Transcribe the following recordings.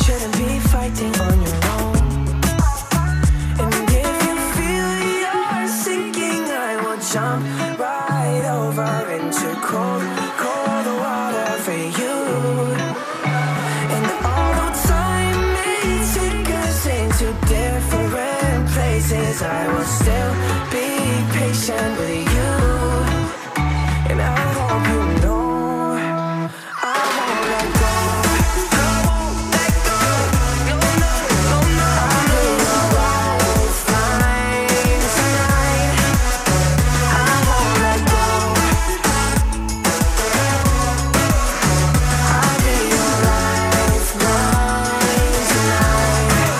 shouldn't be fighting on your own. And if you feel you're sinking, I will jump right over into cold, cold water for you. And although time may take us into different places, I will still be patient with you. And I hope you know I won't let go. I won't let go. No, no, no, no. I'll be your lifeline tonight. I won't let go. I'll be your lifeline tonight.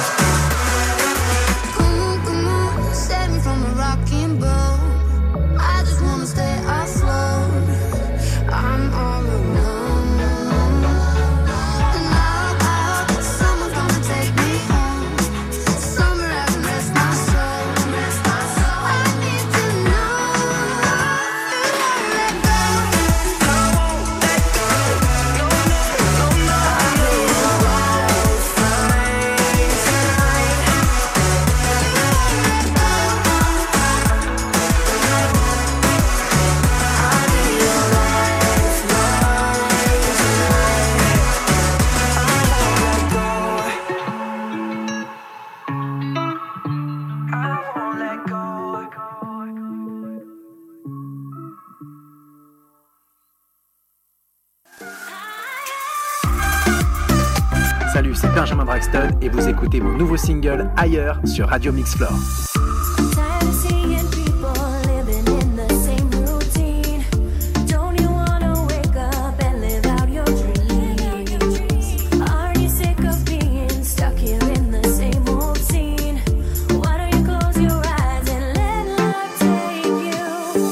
Come on, save me from a rocking boat. I just wanna stay afloat. I'm all alone. And now someone's gonna take me home. Somewhere I can rest my soul. I need to know you won't let go. I won't let go. No, no, no, no. I'll be your lifeline tonight. Salut, c'est Benjamin Braxton et vous écoutez mon nouveau single Ailleurs sur Radio Mixflore. Tired of seeing people living in the same routine. Don't you wanna wake up and live out your dreams? Are you sick of being stuck here in the same old scene? Why don't you close your eyes and let love take you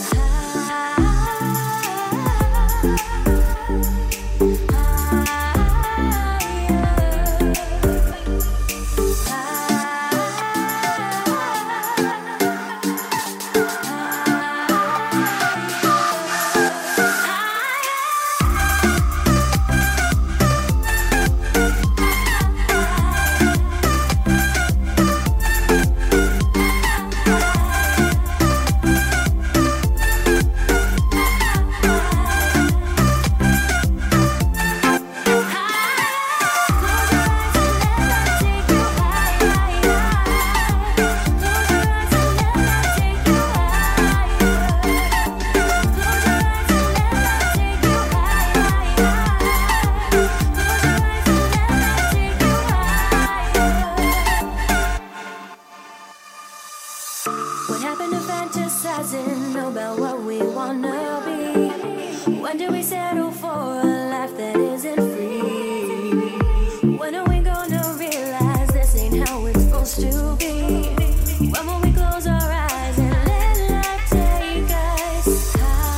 What happened to fantasizing about what we wanna be? When do we settle for a life that isn't free? When are we gonna realize this ain't how it's supposed to be? When will we close our eyes and let love take us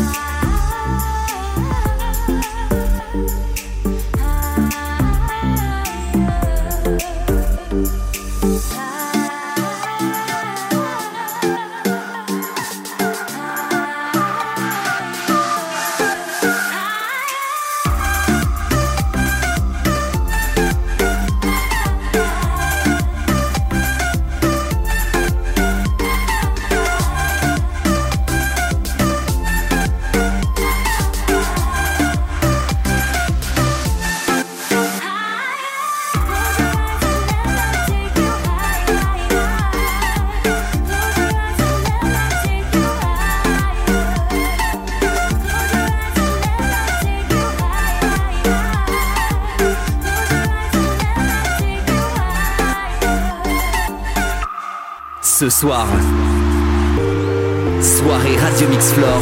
Ce soir, soirée Radio Mixflore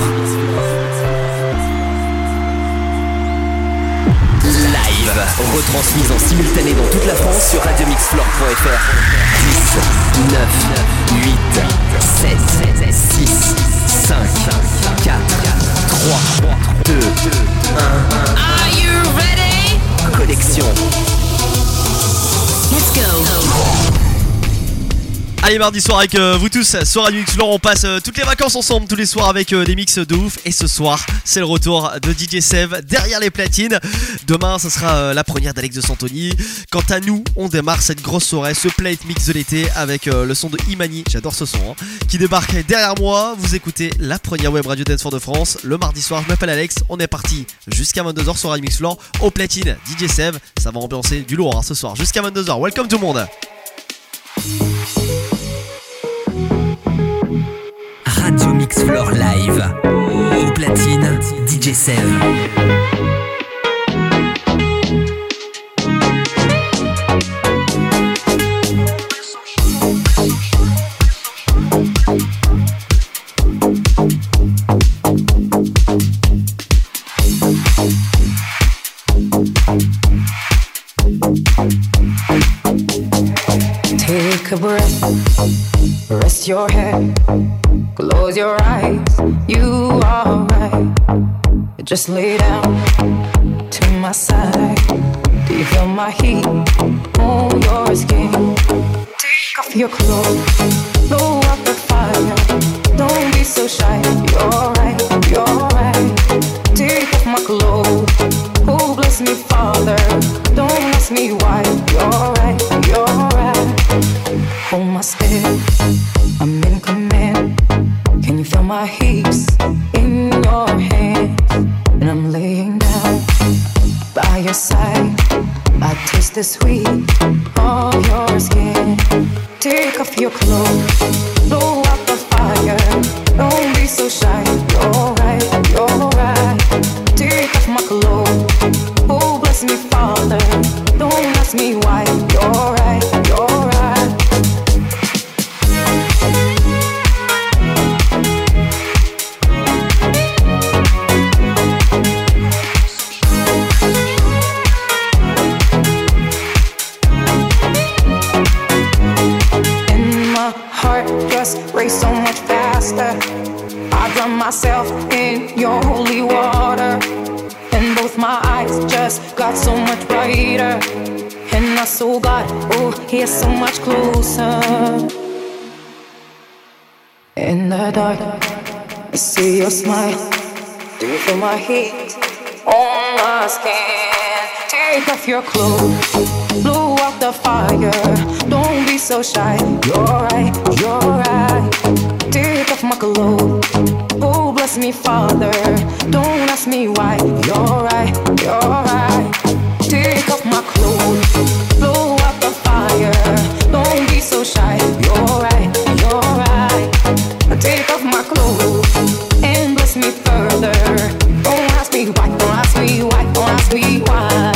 live, retransmise en simultané dans toute la France sur radiomixflore.fr. 10, 9, 8, 7, 6, 5, 4, 3, 2, 1. Are you ready? Connexion. Let's go. Allez, mardi soir avec vous tous sur Radio Mix Floor, on passe toutes les vacances ensemble tous les soirs avec des mix de ouf. Et ce soir, c'est le retour de DJ Sev derrière les platines. Demain, ça sera la première d'Alex de Santoni. Quant à nous, on démarre cette grosse soirée, ce plate mix de l'été avec le son de Imani, j'adore ce son, qui débarque derrière moi. Vous écoutez la première web radio dance de France le mardi soir. Je m'appelle Alex, on est parti jusqu'à 22h sur Radio Mix Floor au platine DJ Sev. Ça va ambiancer du lourd ce soir jusqu'à 22h. Welcome tout le monde. Radio Mix Floor Live. Au platine, DJ Sev. Take a breath, rest your head, close your eyes, you are right. Just lay down to my side. Do you feel my heat on your skin? Take off your clothes, blow up the fire. Don't be so shy, you're right, you're right. Take off my clothes, oh bless me Father. Don't ask me why, you're right, you're right. Hold my step, I'm in command. Can you feel my hips in your hands? And I'm laying down by your side. I taste the sweet of your skin. Take off your clothes, blow up the fire. Don't be so shy, you're right, you're right. Take off my clothes, oh bless me Father. Don't ask me why, you're right, you're right. Race so much faster. I drown myself in your holy water, and both my eyes just got so much brighter. And I saw God, oh, He's so much closer. In the dark, I see your smile. Do you feel my heat on my skin? Take off your clothes, blow out the fire. Don't be so shy, you're right, you're right. Take off my clothes, oh bless me Father. Don't ask me why, you're right, you're right. Take off my clothes, blow out the fire. Don't be so shy, you're right, you're right. Take off my clothes and bless me further. Don't ask me why, don't ask me why, don't ask me why.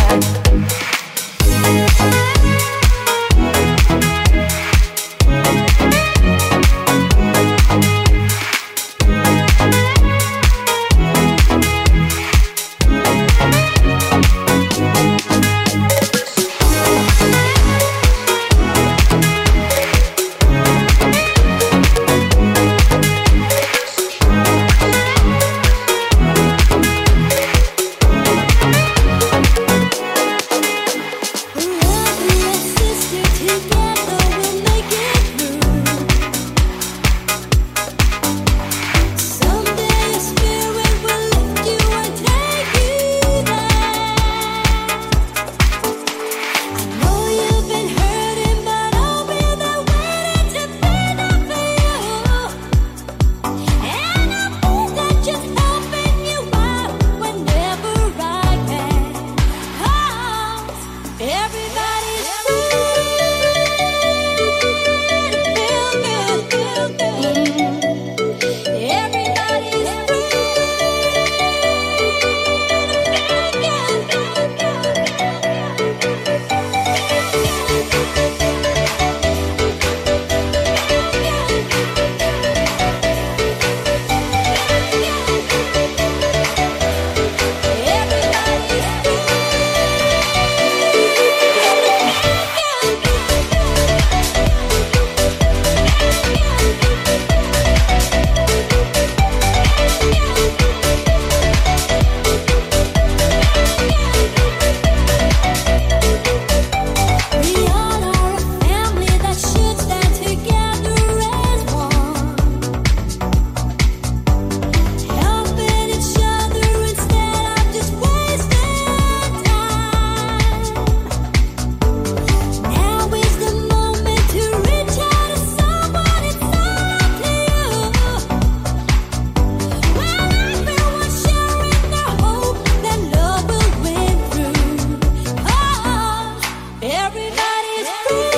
Everybody's free.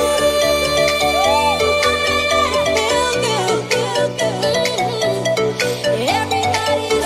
Feel good, feel good. Everybody's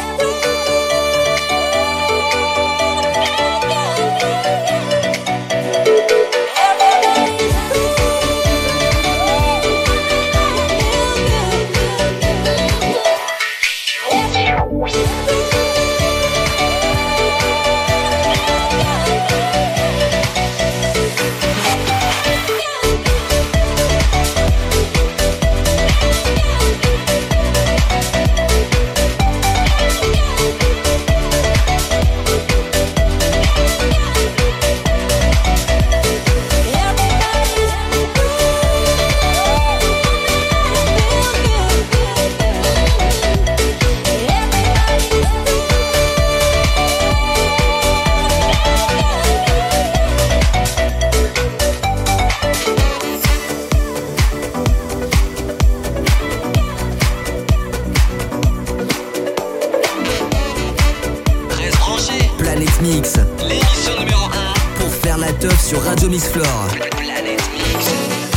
Planète Mix, l'émission numéro 1 pour faire la teuf sur Radio Mix Floor. Planète Mix.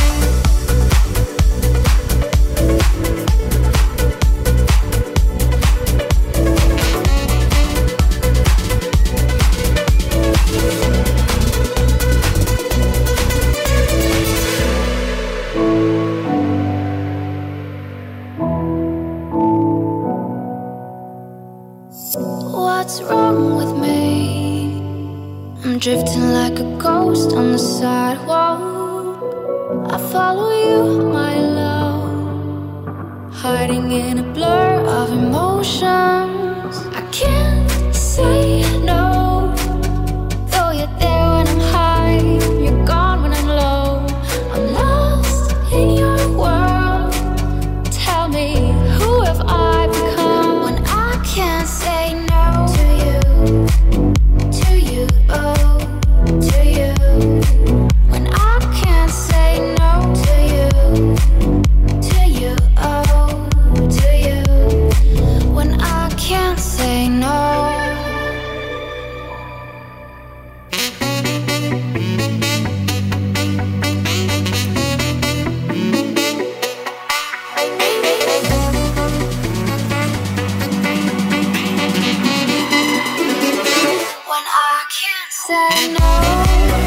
What's wrong with me? I'm drifting like a ghost on the sidewalk. I follow you, my love, hiding in a blur of emotions. I can't say no, though you're there when I'm high, you're gone when I'm low. I'm lost in your world. Tell me, who have I become when I can't say no to you, to you, oh, to you. When I can't say no to you, oh, to you. When I can't say no. When I can't say no.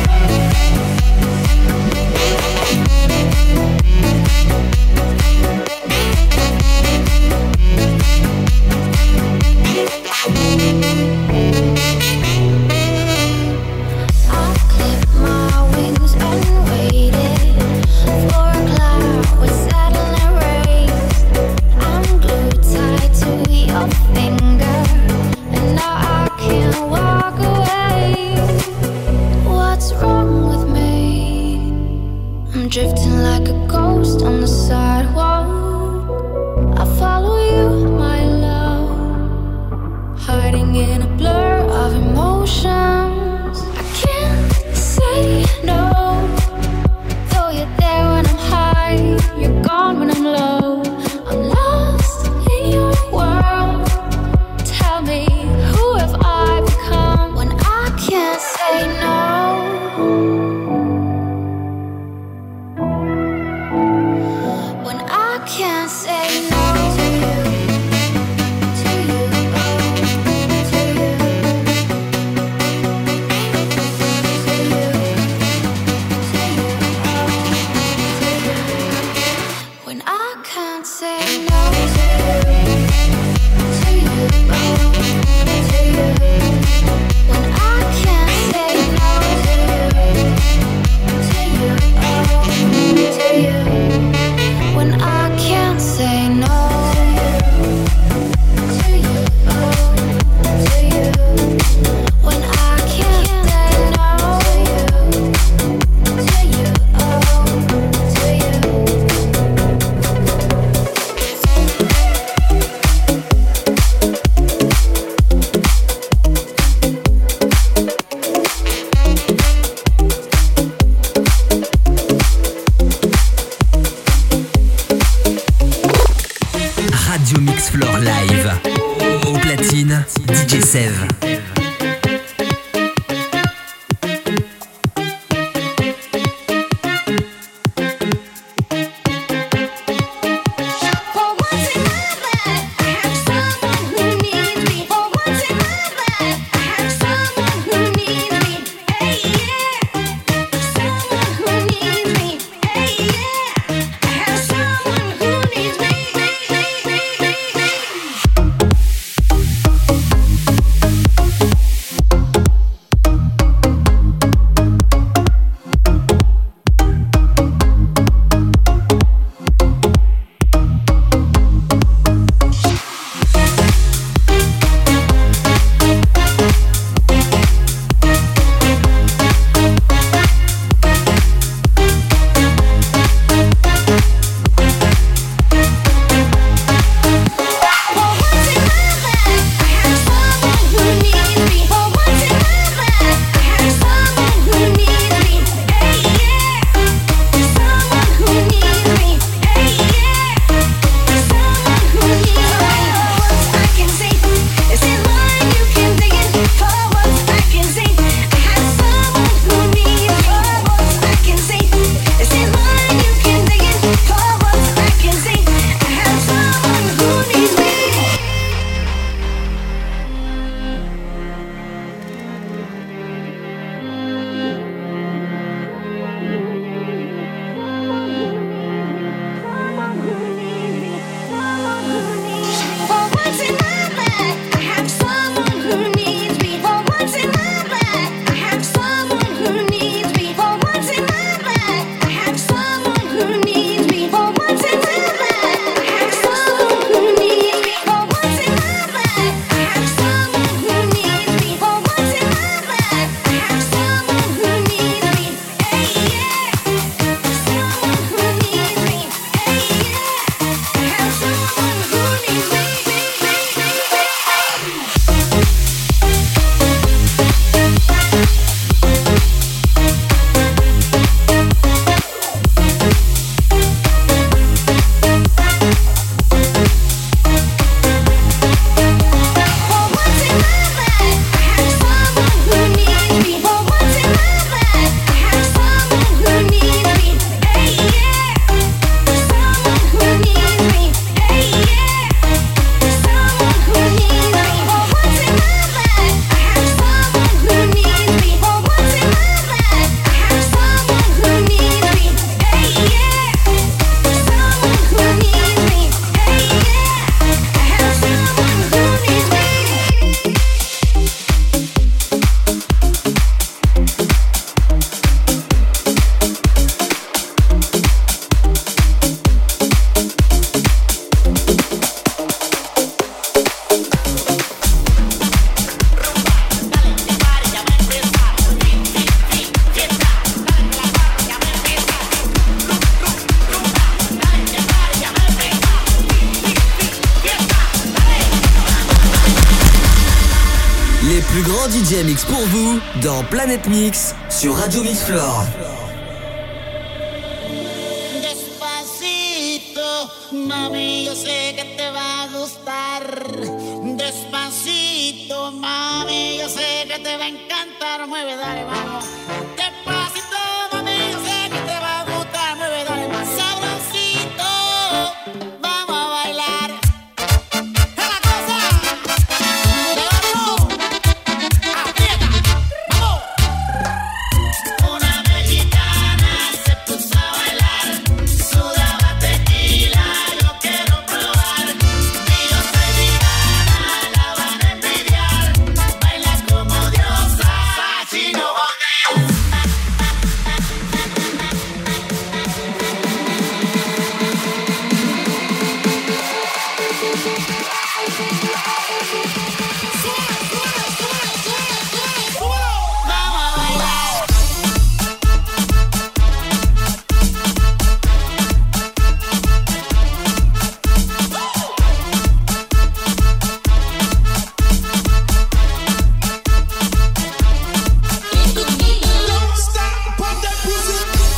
I clipped my wings and waited for a cloud with satellite rays. I'm glued tight to your finger, and now I can't walk away. What's wrong with me? I'm drifting like a ghost on the sidewalk. I follow you, my love, hiding in a blur of emotions. I can't say no, though you're there when I'm high, you're gone when I'm low. I'm lost in your world. Tell me, who have I become when I can't say no? When I can't say no to you, oh, to you, when I can't say no to you, oh, to you. When I can't say no to you, oh, to you. When I can't say no to you, oh, to you. When I can't say no to you, oh, to you. Radio Mix Floor Live. Au platine, DJ Sev. grand DJ mix pour vous dans Planète Mix sur Radio Mixflore. Despacito, mami, yo sé que te va a gustar. Despacito, mami, yo sé que te va a encantar. Mueve, dale, vamos. Despacito, mami, yo sé que te va a gustar. Mueve, dale, vamos. Sabrosito, vamos a bailar. ¡Es la cosa! ¡Llévalo! ¡Aprieta! ¡Vamos! Una mexicana se puso a bailar. Sudaba tequila, yo quiero probar. Y yo soy vegana, la van a envidiar. Baila como diosa, Chino Hotel. Vamos a bailar. Don't stop, pump that pussy.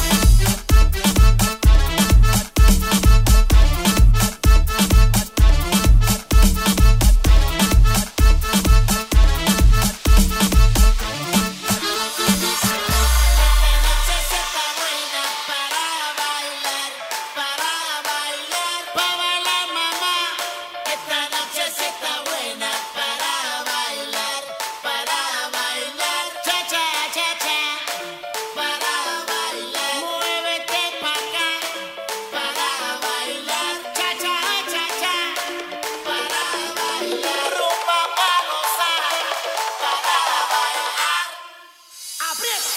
Esta noche sí está buena para bailar, para bailar. Cha cha cha cha, para bailar. Muévete pa' acá, para bailar. Cha cha cha cha, para bailar. Rumba pa' gozar, para bailar. Aprieta.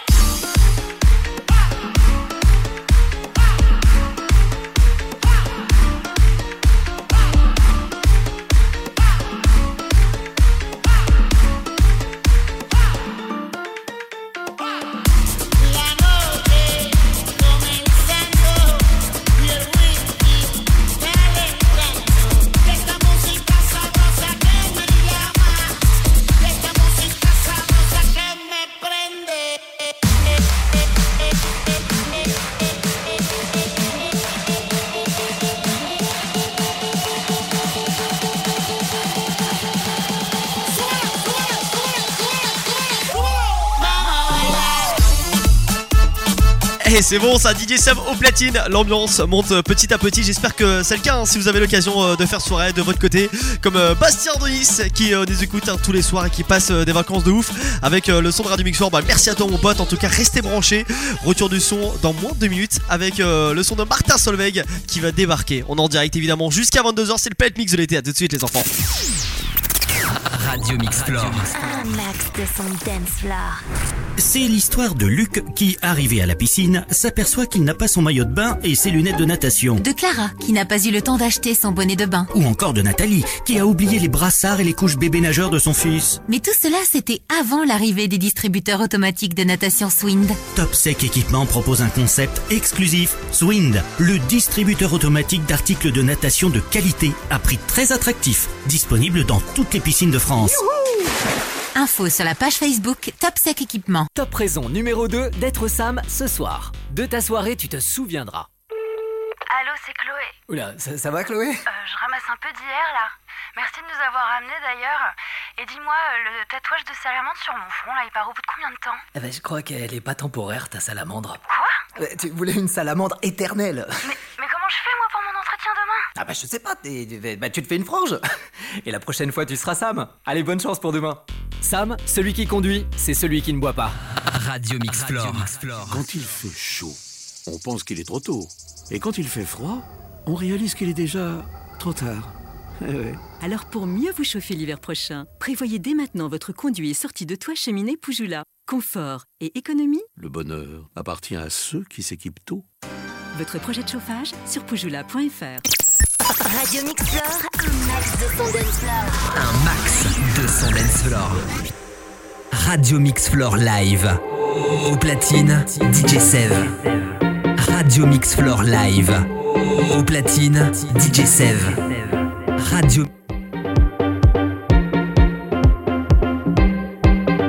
La noche comenzando y el whisky calentando. Esta música sabrosa que me llama, esta música sabrosa que me prende. Vamos a bailar. Et c'est bon, ça, DJ Seb au platine. L'ambiance monte petit à petit. J'espère que c'est le cas, hein, si vous avez l'occasion de faire soirée de votre côté. Comme Bastien de Nice qui nous écoute, hein, tous les soirs et qui passe des vacances de ouf avec le son de Radio Mixflore. Bah, merci à toi, mon pote. En tout cas, restez branchés. Retour du son dans moins de 2 minutes avec le son de Martin Solveig qui va débarquer. On est en direct évidemment jusqu'à 22h. C'est le Planète Mix de l'été. À tout de suite, les enfants. Radio Mixflore. Un max de son dance floor. C'est l'histoire de Luc qui, arrivé à la piscine, s'aperçoit qu'il n'a pas son maillot de bain et ses lunettes de natation. De Clara, qui n'a pas eu le temps d'acheter son bonnet de bain. Ou encore de Nathalie, qui a oublié les brassards et les couches bébé nageurs de son fils. Mais tout cela, c'était avant l'arrivée des distributeurs automatiques de natation Swind. Top Sec Équipement propose un concept exclusif, Swind, le distributeur automatique d'articles de natation de qualité à prix très attractif, disponible dans toutes les piscines de France. Info sur la page Facebook Top Sec Équipement. Top raison numéro 2 d'être Sam ce soir. De ta soirée, tu te souviendras. Allô, c'est Chloé. Oula, ça va Chloé? Je ramasse un peu d'hier là. Merci de nous avoir amenés d'ailleurs. Et dis-moi, le tatouage de salamandre sur mon front là, il part au bout de combien de temps? Eh ben, je crois qu'elle est pas temporaire, ta salamandre. Quoi? Tu voulais une salamandre éternelle. Mais comment je fais moi pour mon entretien demain? Ah bah je sais pas, tu te fais une frange. Et la prochaine fois tu seras Sam. Allez, bonne chance pour demain. Sam, celui qui conduit, c'est celui qui ne boit pas. Radio Mixflore. Quand il fait chaud, on pense qu'il est trop tôt. Et quand il fait froid, on réalise qu'il est déjà trop tard. Alors pour mieux vous chauffer l'hiver prochain, prévoyez dès maintenant votre conduit et sortie de toit cheminée Poujoula. Confort et économie, Le bonheur appartient à ceux qui s'équipent tôt. votre projet de chauffage sur poujoula.fr. Radio Mixflore, un max de son dance floor. Un max de son dance floor. Radio Mixflore Live. Au platine, DJ Sev. Radio Mixflore Live. Au platine, DJ Sev. Radio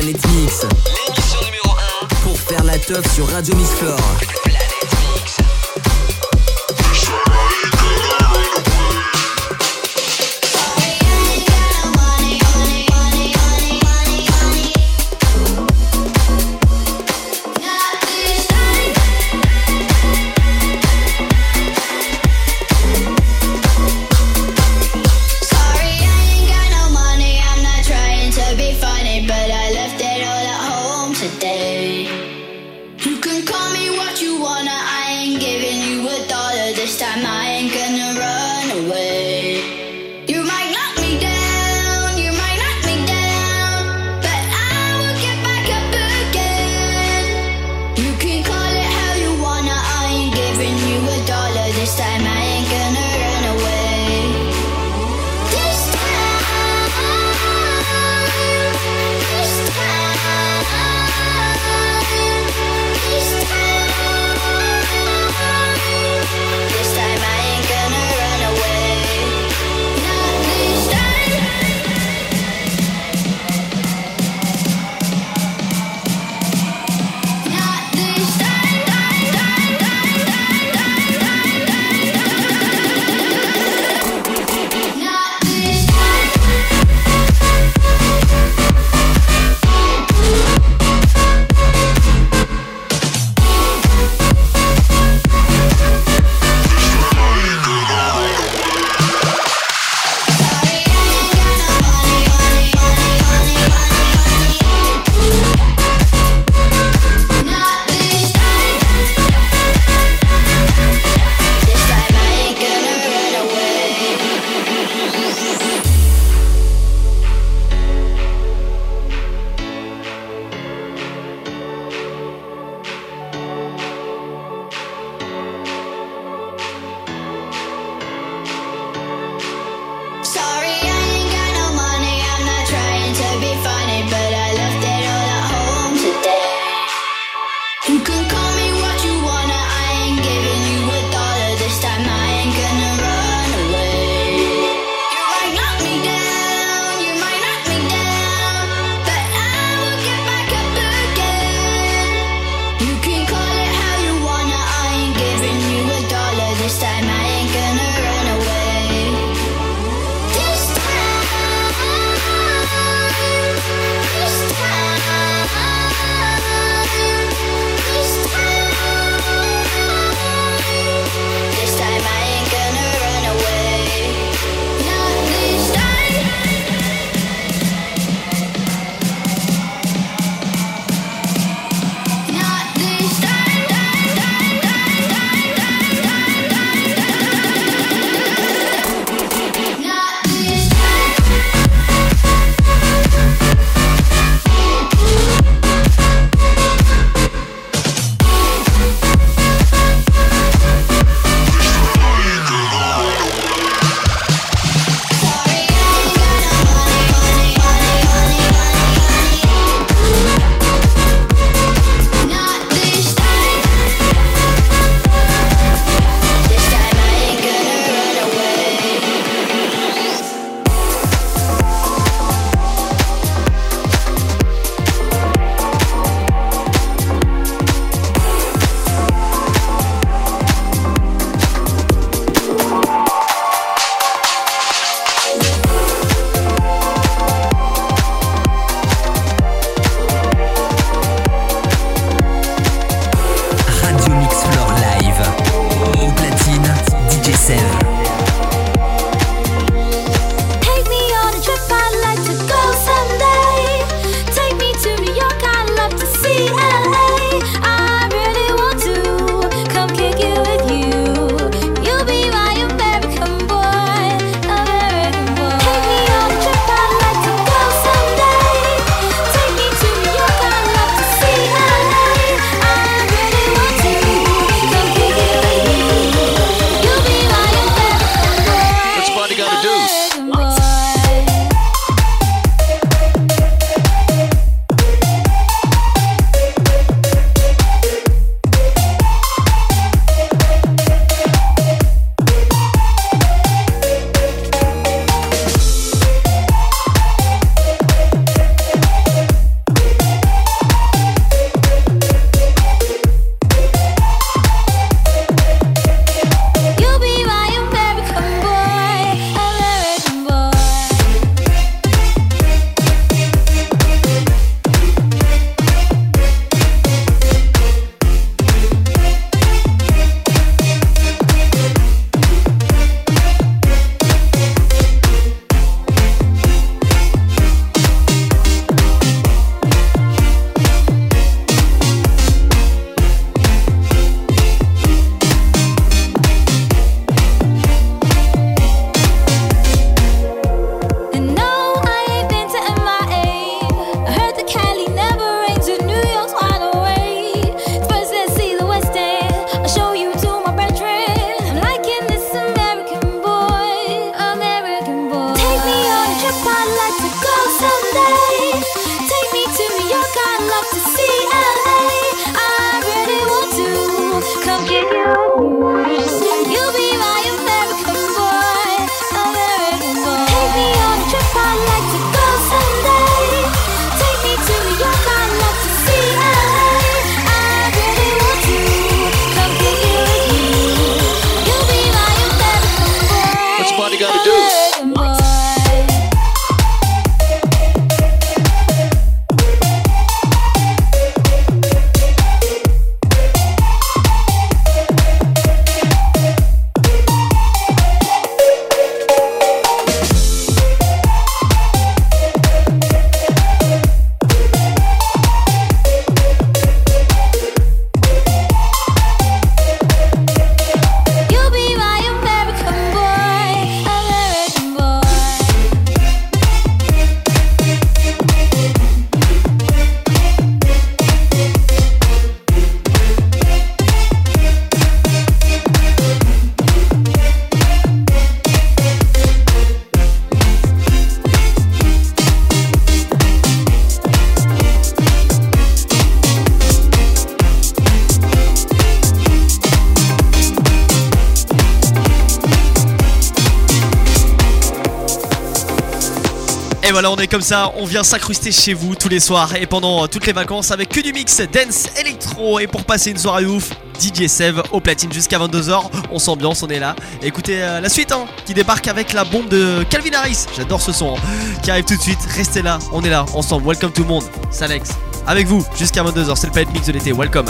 Planète Mix. L'émission numéro 1 pour faire la teuf sur Radio Mix Floor. This time I ain't gonna run away. voilà, on est comme ça, on vient s'incruster chez vous tous les soirs et pendant toutes les vacances avec que du mix dance électro. Et pour passer une soirée ouf, DJ Sev au platine jusqu'à 22h. On s'ambiance, on est là. Et écoutez la suite qui débarque avec la bombe de Calvin Harris. J'adore ce son qui arrive tout de suite. Restez là, on est là ensemble. Welcome tout le monde. C'est Alex avec vous jusqu'à 22h. C'est le Planet Mix de l'été. Welcome.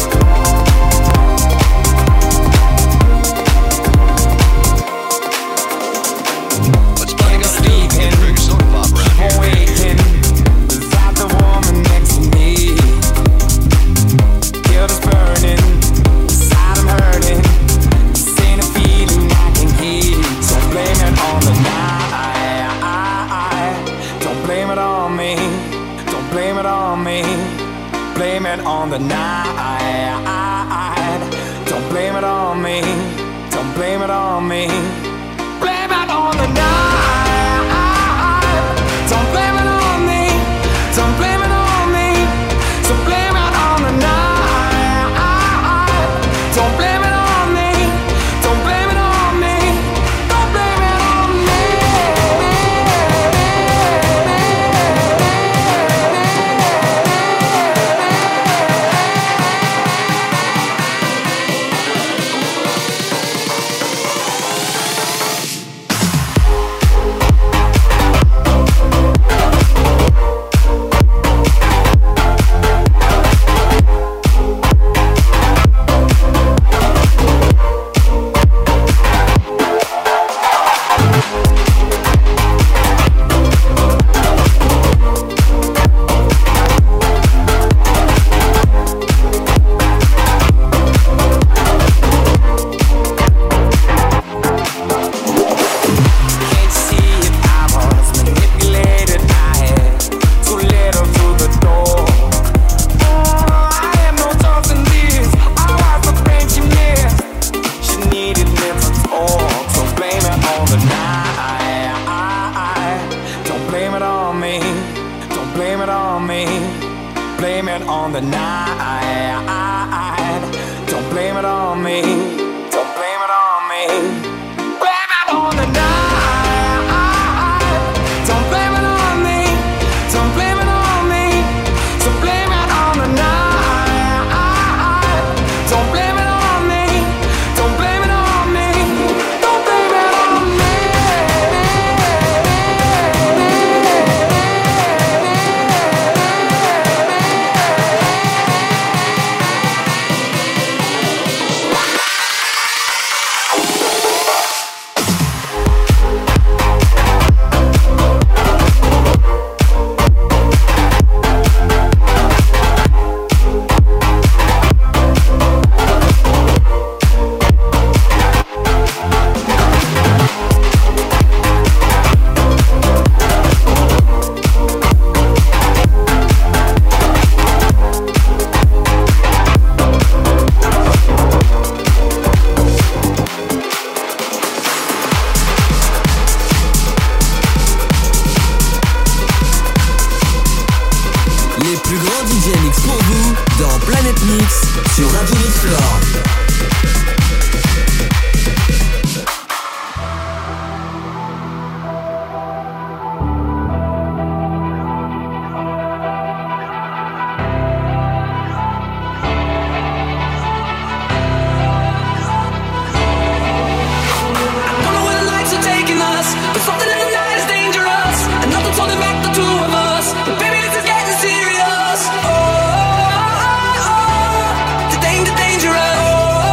On the night, don't blame it on me, don't blame it on me, blame it on the night, don't blame it on me, don't blame it on me, so blame it on the night, don't blame it on me, don't blame it on me, don't blame it on me. Dangerous.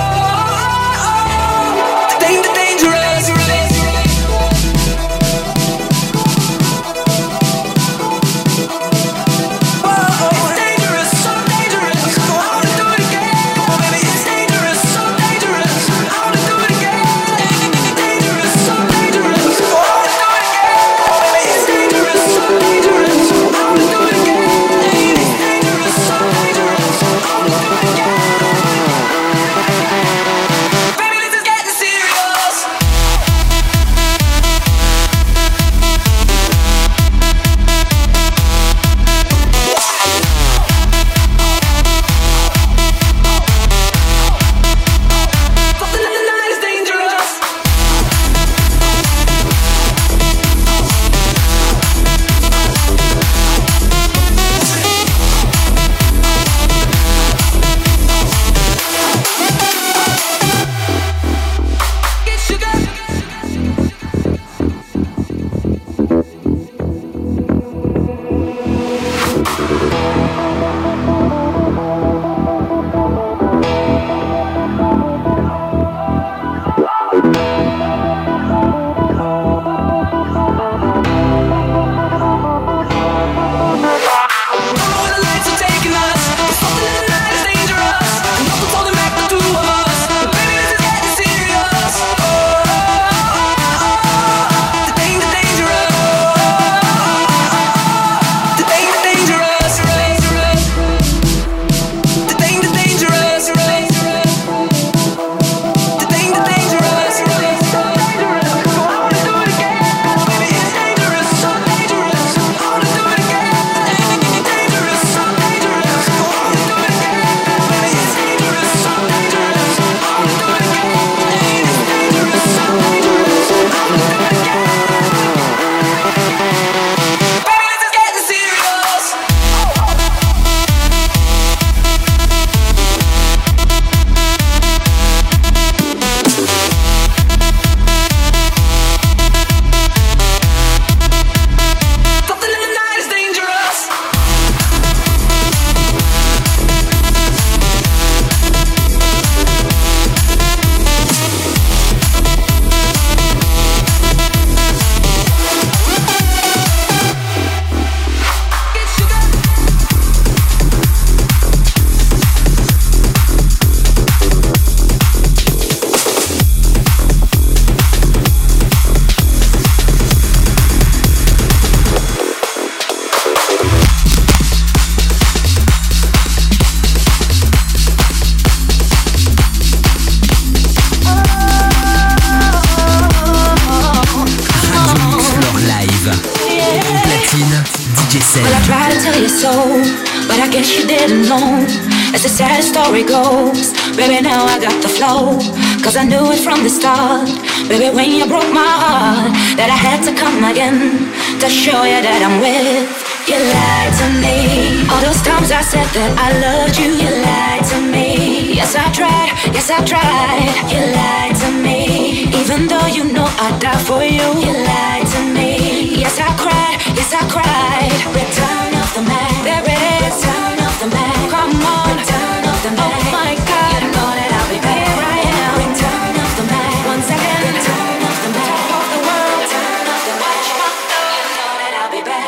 but I guess you didn't know. As the sad story goes, baby, now I got the flow. Cause I knew it from the start, baby, when you broke my heart, that I had to come again to show you that I'm with. You lied to me. All those times I said that I loved you, you lied to me. Yes, I tried, yes, I tried. You lied to me. Even though you know I'd die for you, you lied to me. Yes, I cried, yes, I cried. Return of the man, there it is. Return of the man, come on. Return of the man, oh my God. You know that I'll be back. Here I am. Return of the man, once again. Return of the man, top of the world. Return of the man, you know that I'll be back.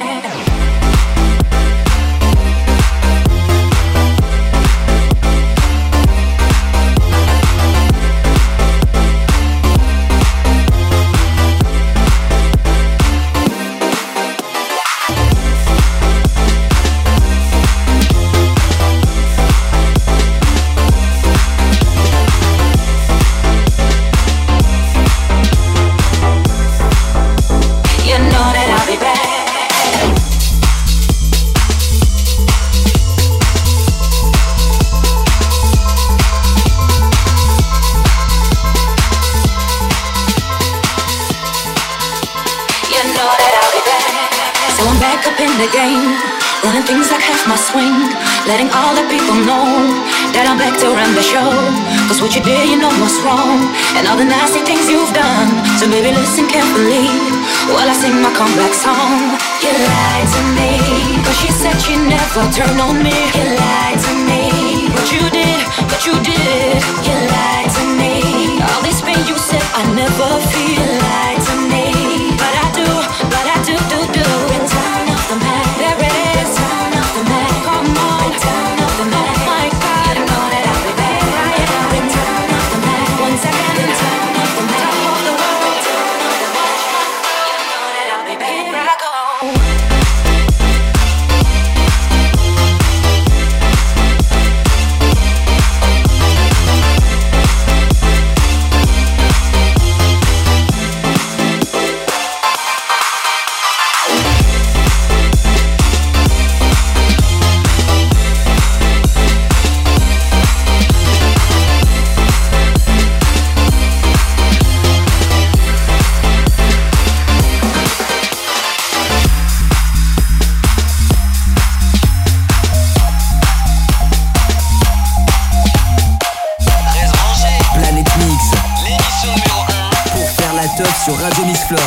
The game, running things like half my swing, letting all the people know that I'm back to run the show. Cause what you did, you know what's wrong, and all the nasty things you've done. So baby, listen carefully while I sing my comeback song. You lied to me, cause she said she'd never turn on me. You lied to me, but you did, but you did. You lied to me, all this pain you said I never feel. You lied to me, but I do. Return of the man, there it is. Return of the man, come on. Return of the man, my God, you know that I'll be back. Return of the man, once again. Return of the man, top of the world. Return of the man, you know that I'll be back. Here I go. Sur Radio Mix Floor.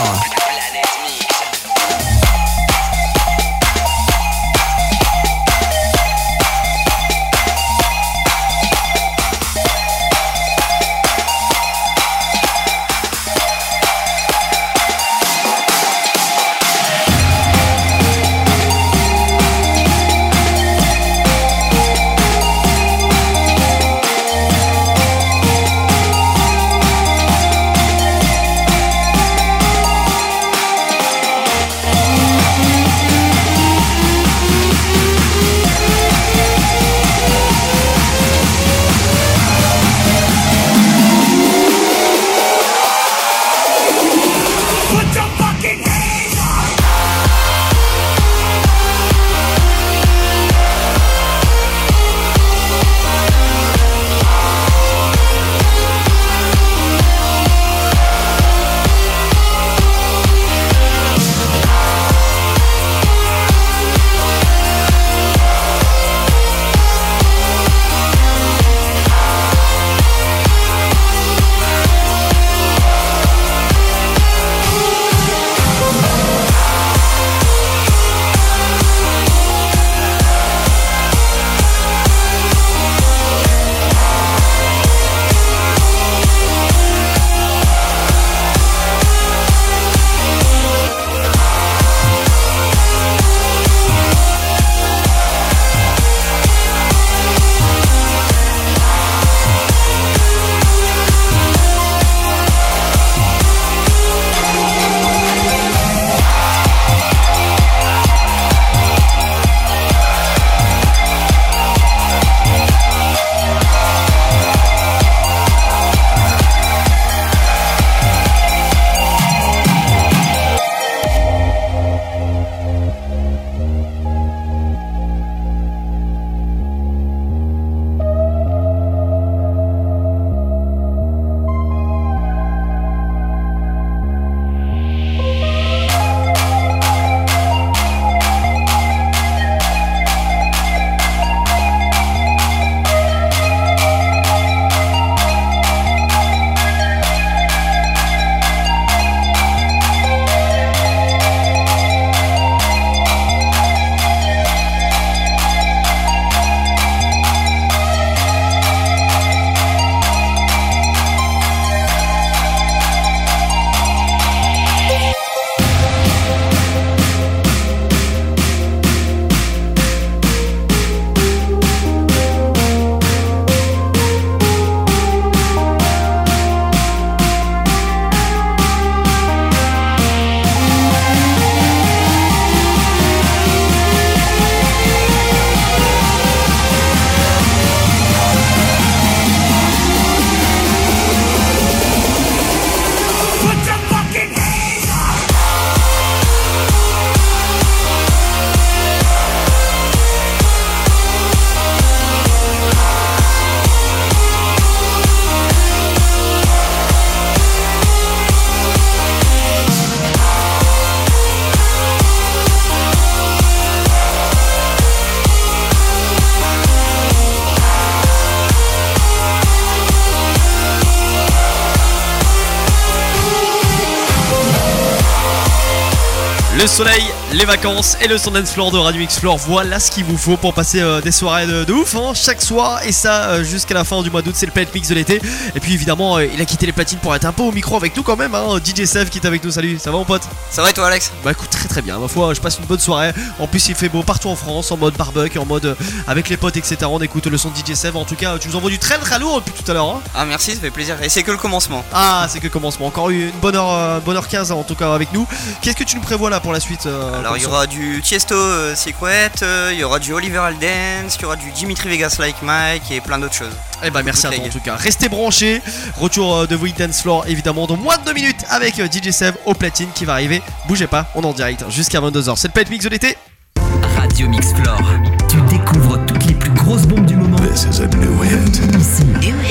Le soleil, les vacances et le son dance floor de Radio X-Floor, voilà ce qu'il vous faut pour passer des soirées de ouf hein, chaque soir, et ça jusqu'à la fin du mois d'août. C'est le Planet Mix de l'été. Et puis évidemment il a quitté les platines pour être un peu au micro avec nous quand même hein. DJ Sev qui est avec nous, salut, ça va mon pote? Ça va et toi Alex? Bah écoute, très très bien, ma foi je passe une bonne soirée. En plus il fait beau partout en France, en mode barbecue, en mode avec les potes etc. On écoute le son de DJ Sev. En tout cas tu nous envoies du très très lourd depuis tout à l'heure hein. Ah merci, ça fait plaisir, et c'est que le commencement. Ah c'est que le commencement, encore une bonne heure 15 en tout cas avec nous. Qu'est-ce que tu nous prévois là pour la suite Alors il y aura du Tiesto Secret, il y aura du Oliver Heldens, il y aura du Dimitri Vegas Like Mike et plein d'autres choses. Eh bah merci à toi en tout cas, restez branchés. Retour de Void Dance Floor évidemment dans moins de 2 minutes avec DJ Sev au platine qui va arriver. Bougez pas, on est en direct jusqu'à 22h. C'est le Planet Mix de l'été. Radio Mix Floor, tu découvres toutes les plus grosses bombes du moment. This is a new hit. Ici.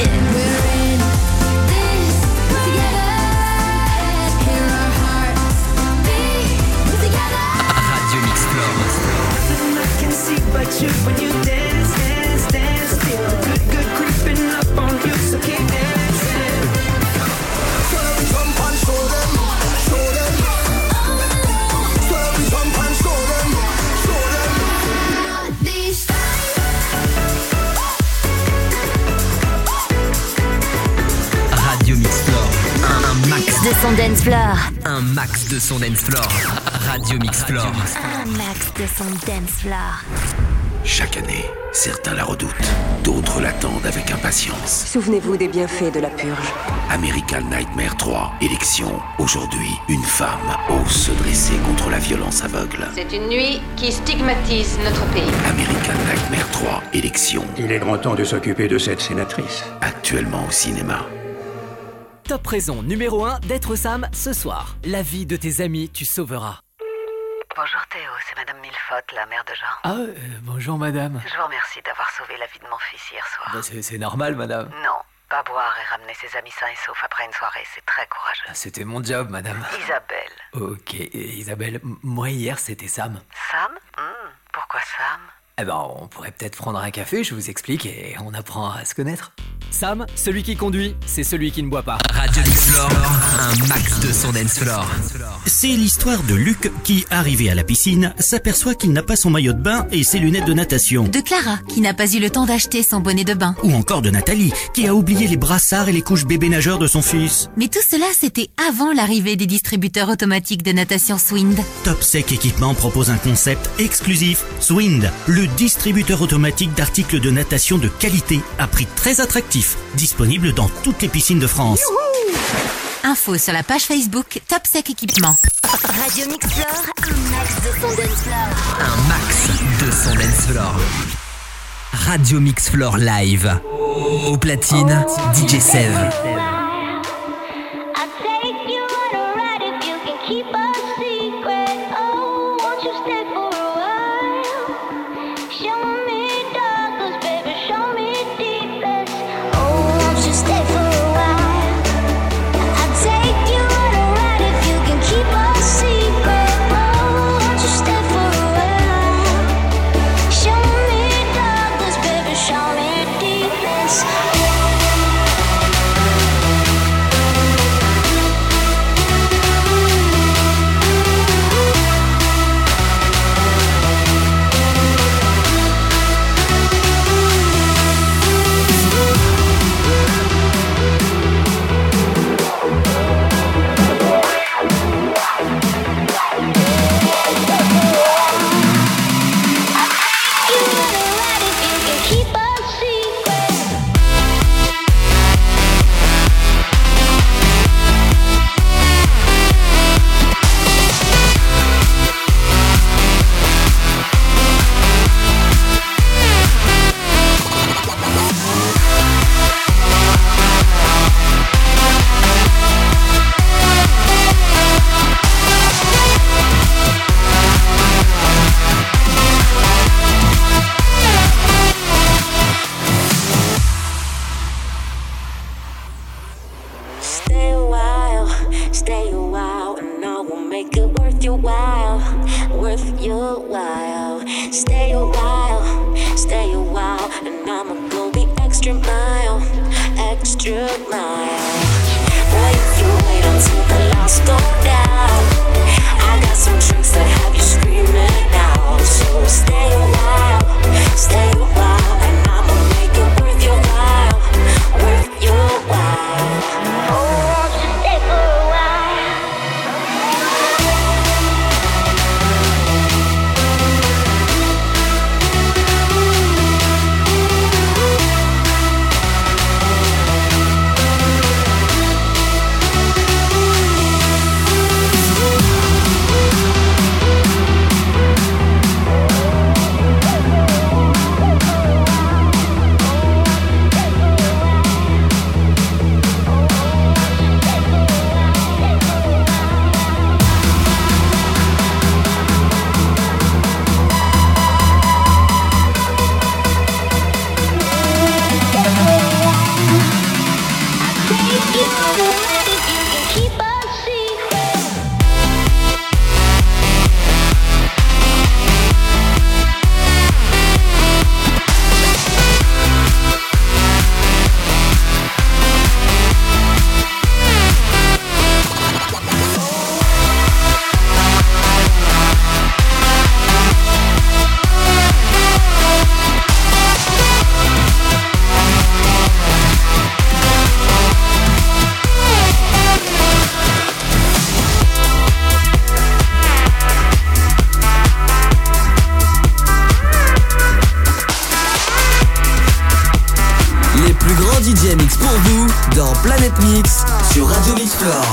Radio Mix Floor. Radio Mix Floor. Un max De son dance floor. Un max de son dance floor. Radio Mix Floor. Un max de son dance floor. Chaque année, certains la redoutent, d'autres l'attendent avec impatience. Souvenez-vous des bienfaits de la purge. American Nightmare 3, élection. Aujourd'hui, une femme ose se dresser contre la violence aveugle. C'est une nuit qui stigmatise notre pays. American Nightmare 3, élection. Il est grand temps de s'occuper de cette sénatrice. Actuellement au cinéma. Top raison numéro 1 d'être Sam ce soir. La vie de tes amis, tu sauveras. Bonjour Théo, c'est Madame Millefotte, la mère de Jean. Ah, bonjour madame. Je vous remercie d'avoir sauvé la vie de mon fils hier soir. Bah, c'est normal madame. Non, pas boire et ramener ses amis sains et saufs après une soirée, c'est très courageux. C'était mon job madame. Isabelle. Ok, Isabelle, moi hier c'était Sam. Sam Pourquoi Sam? Eh ben on pourrait peut-être prendre un café, je vous explique et on apprend à se connaître. Sam, celui qui conduit, c'est celui qui ne boit pas. Radio Mix Floor, un max de son dance floor. C'est l'histoire de Luc qui, arrivé à la piscine, s'aperçoit qu'il n'a pas son maillot de bain et ses lunettes de natation. De Clara, qui n'a pas eu le temps d'acheter son bonnet de bain. Ou encore de Nathalie, qui a oublié les brassards et les couches bébé nageurs de son fils. Mais tout cela, c'était avant l'arrivée des distributeurs automatiques de natation Swind. Top Sec Équipement propose un concept exclusif, Swind, le distributeur automatique d'articles de natation de qualité à prix très attractif, disponible dans toutes les piscines de France. Info sur la page Facebook Top Sec Équipement. Radio Mix Floor, un max de son dance floor. Un max de son dance floor. Radio Mix Floor Live. Au platine, DJ Sev. Boy, if you wait until the lights go down, I got some tricks that DJ Mix pour vous dans Planète Mix sur Radio Mix Floor.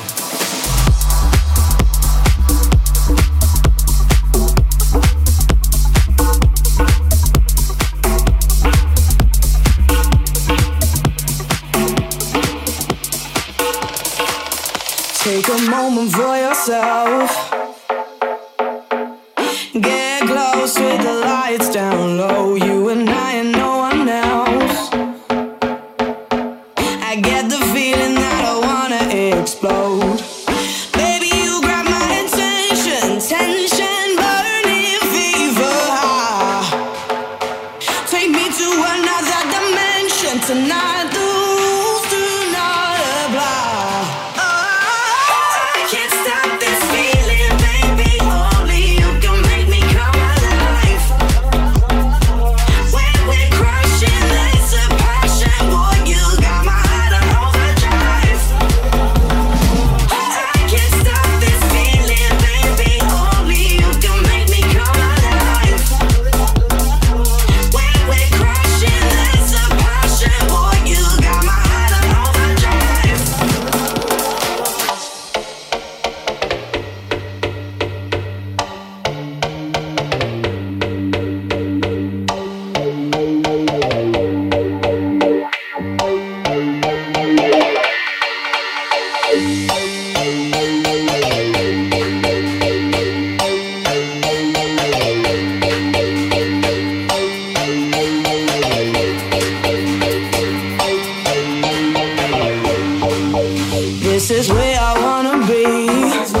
Take a moment for yourself. Get close with the lights down low. You and I and no one else. I get the feeling that I wanna explode. Baby, you grab my attention. Tension, burning fever high. Take me to another dimension tonight. The rules do not apply. Can't stop this feeling, baby. Only you can make me come alive. When we're crushing, there's a passion. Boy, you got my heart on overdrive. I can't stop this feeling, baby. Only you can make me come alive. When we're crushing, there's a passion. Boy, you got my heart on overdrive. This is where I wanna be.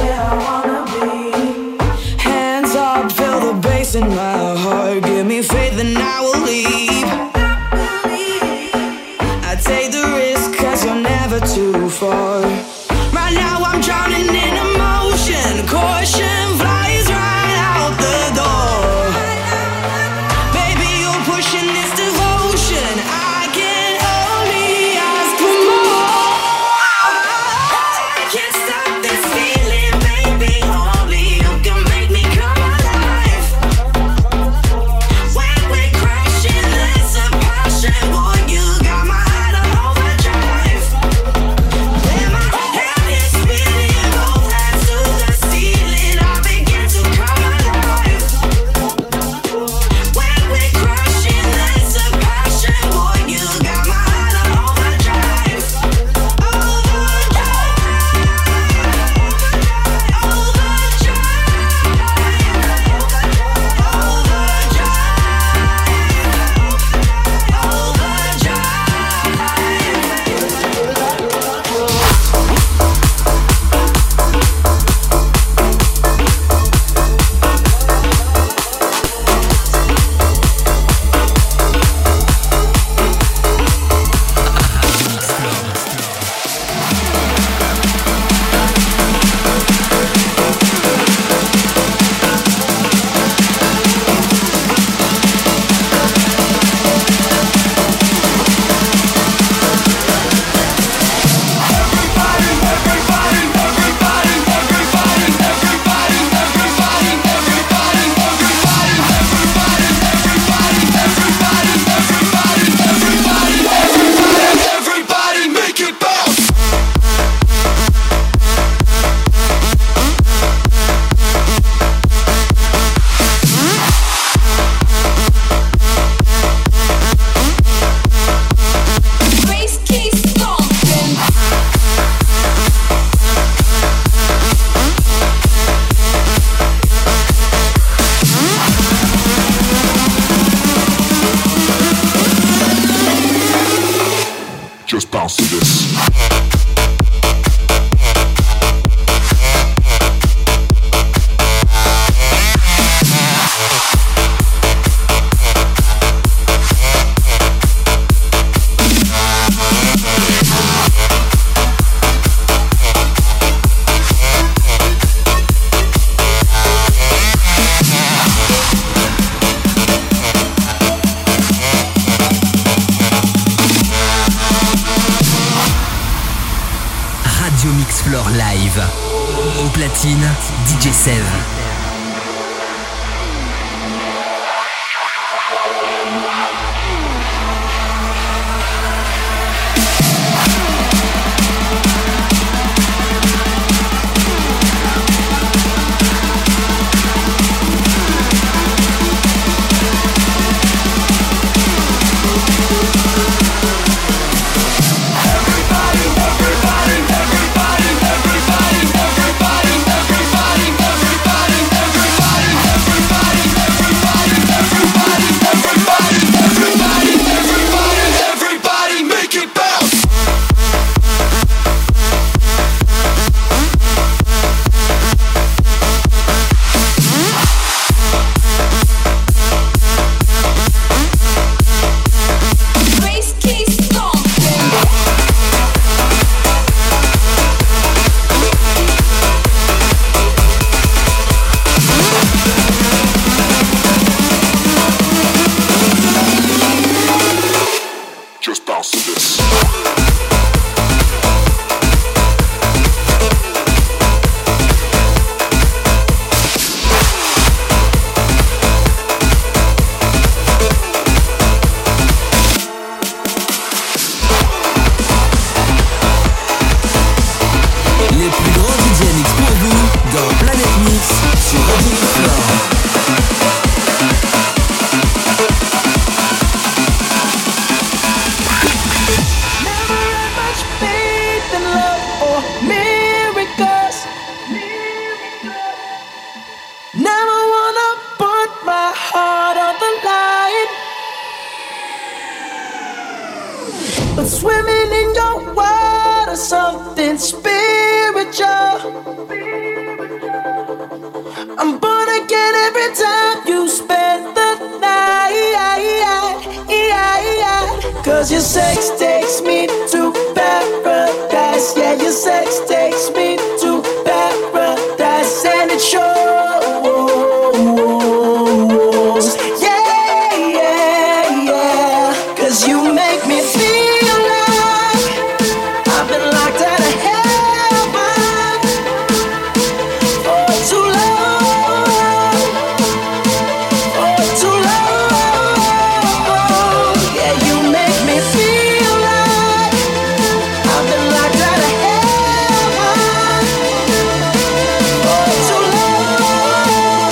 Hands up, feel the bass in my heart. Give me faith and I will leave. I take the risk cause you're never too far. Right now I'm drowning in emotion. Caution flies right out the door. Baby, you're pushing this devotion. I can only ask for more. I can't stop this feeling, baby. Only you can make me come alive. When we're crashing, there's a passion. Boy, you got my heart on overdrive. When my head is spinning, both hands to the ceiling, I begin to come alive. When we're crashing, there's a passion. Boy, you got my heart on overdrive. Everybody make it bounce. Bass keys stomping. Just bounce to this. Radio Mix Floor Live. Au platine, DJ Sev. swimming in your water, something spiritual. I'm born again every time you spend the night. 'Cause your sex takes me to paradise. Yeah, your sex takes me to paradise, and it shows. Yeah. 'Cause you make me feel like I've been locked out of heaven for too long. Yeah, you make me feel like I've been locked out of heaven for too long.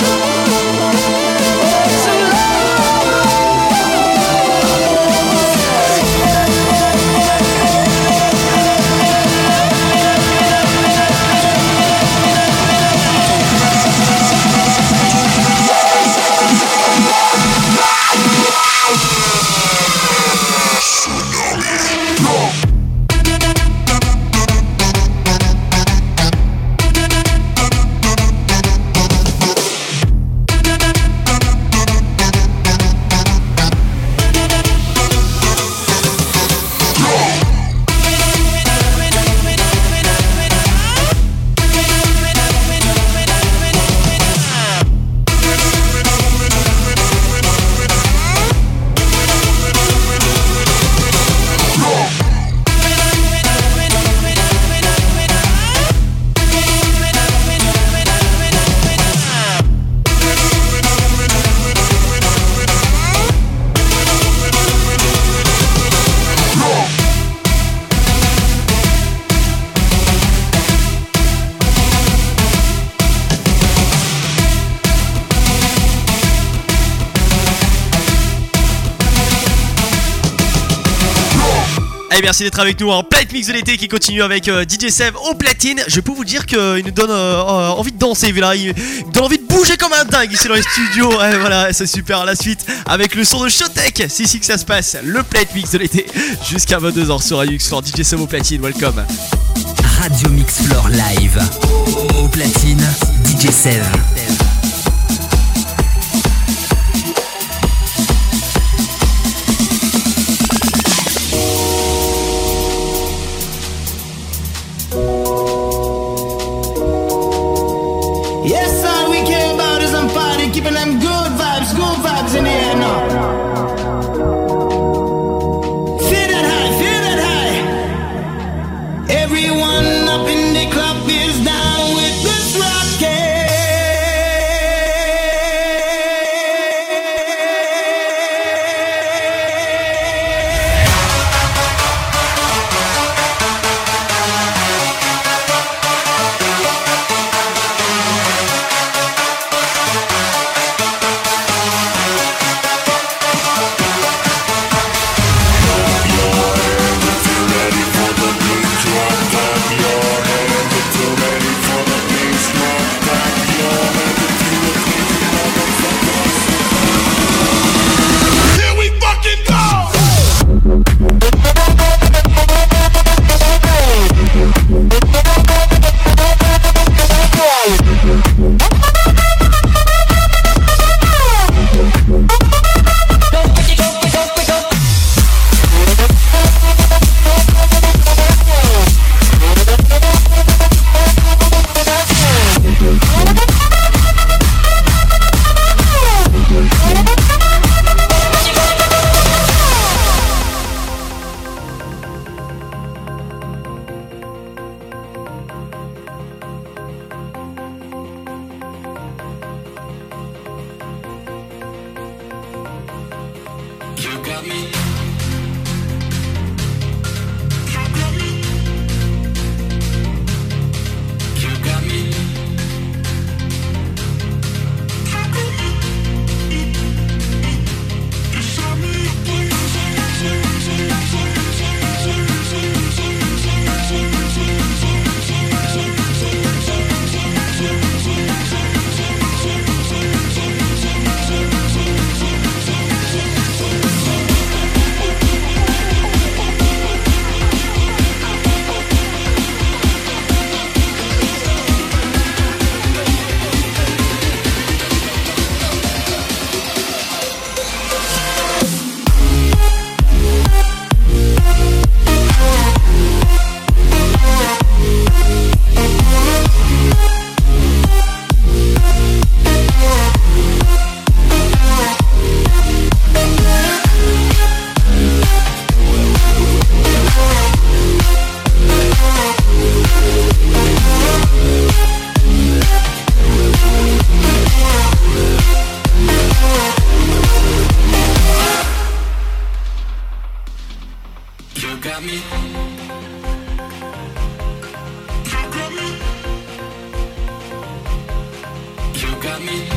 Et merci d'être avec nous en Plate Mix de l'été qui continue avec DJ Sev au platine. Je peux vous dire qu'il nous donne envie de danser, là. Il nous donne envie de bouger comme un dingue ici dans les studios. Et voilà, c'est super. La suite avec le son de Showtek. C'est ici que ça se passe. Le Plate Mix de l'été jusqu'à 22h sur Radio X Floor. DJ Sev au platine, welcome. Radio Mix Floor live. Au platine, DJ Sev. Yes, all we care about is I'm party, keeping them good vibes in the air now. Feel that high. Everyone up in the club is down with this rocket. got me. You got me.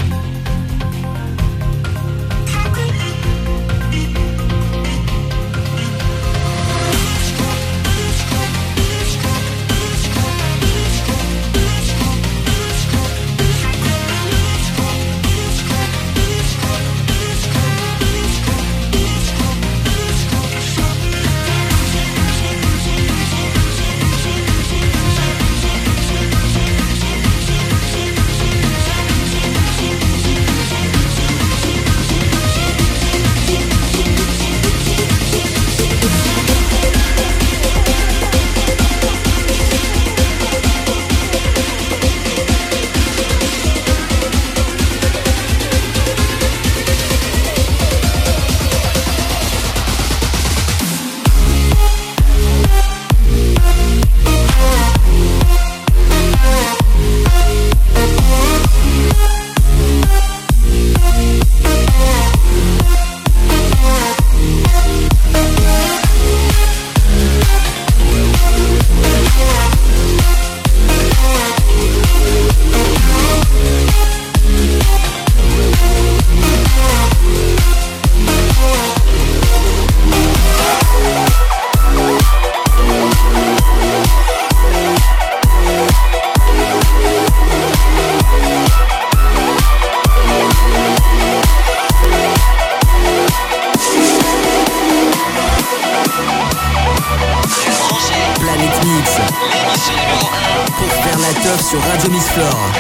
Sur Radio Mix Floor.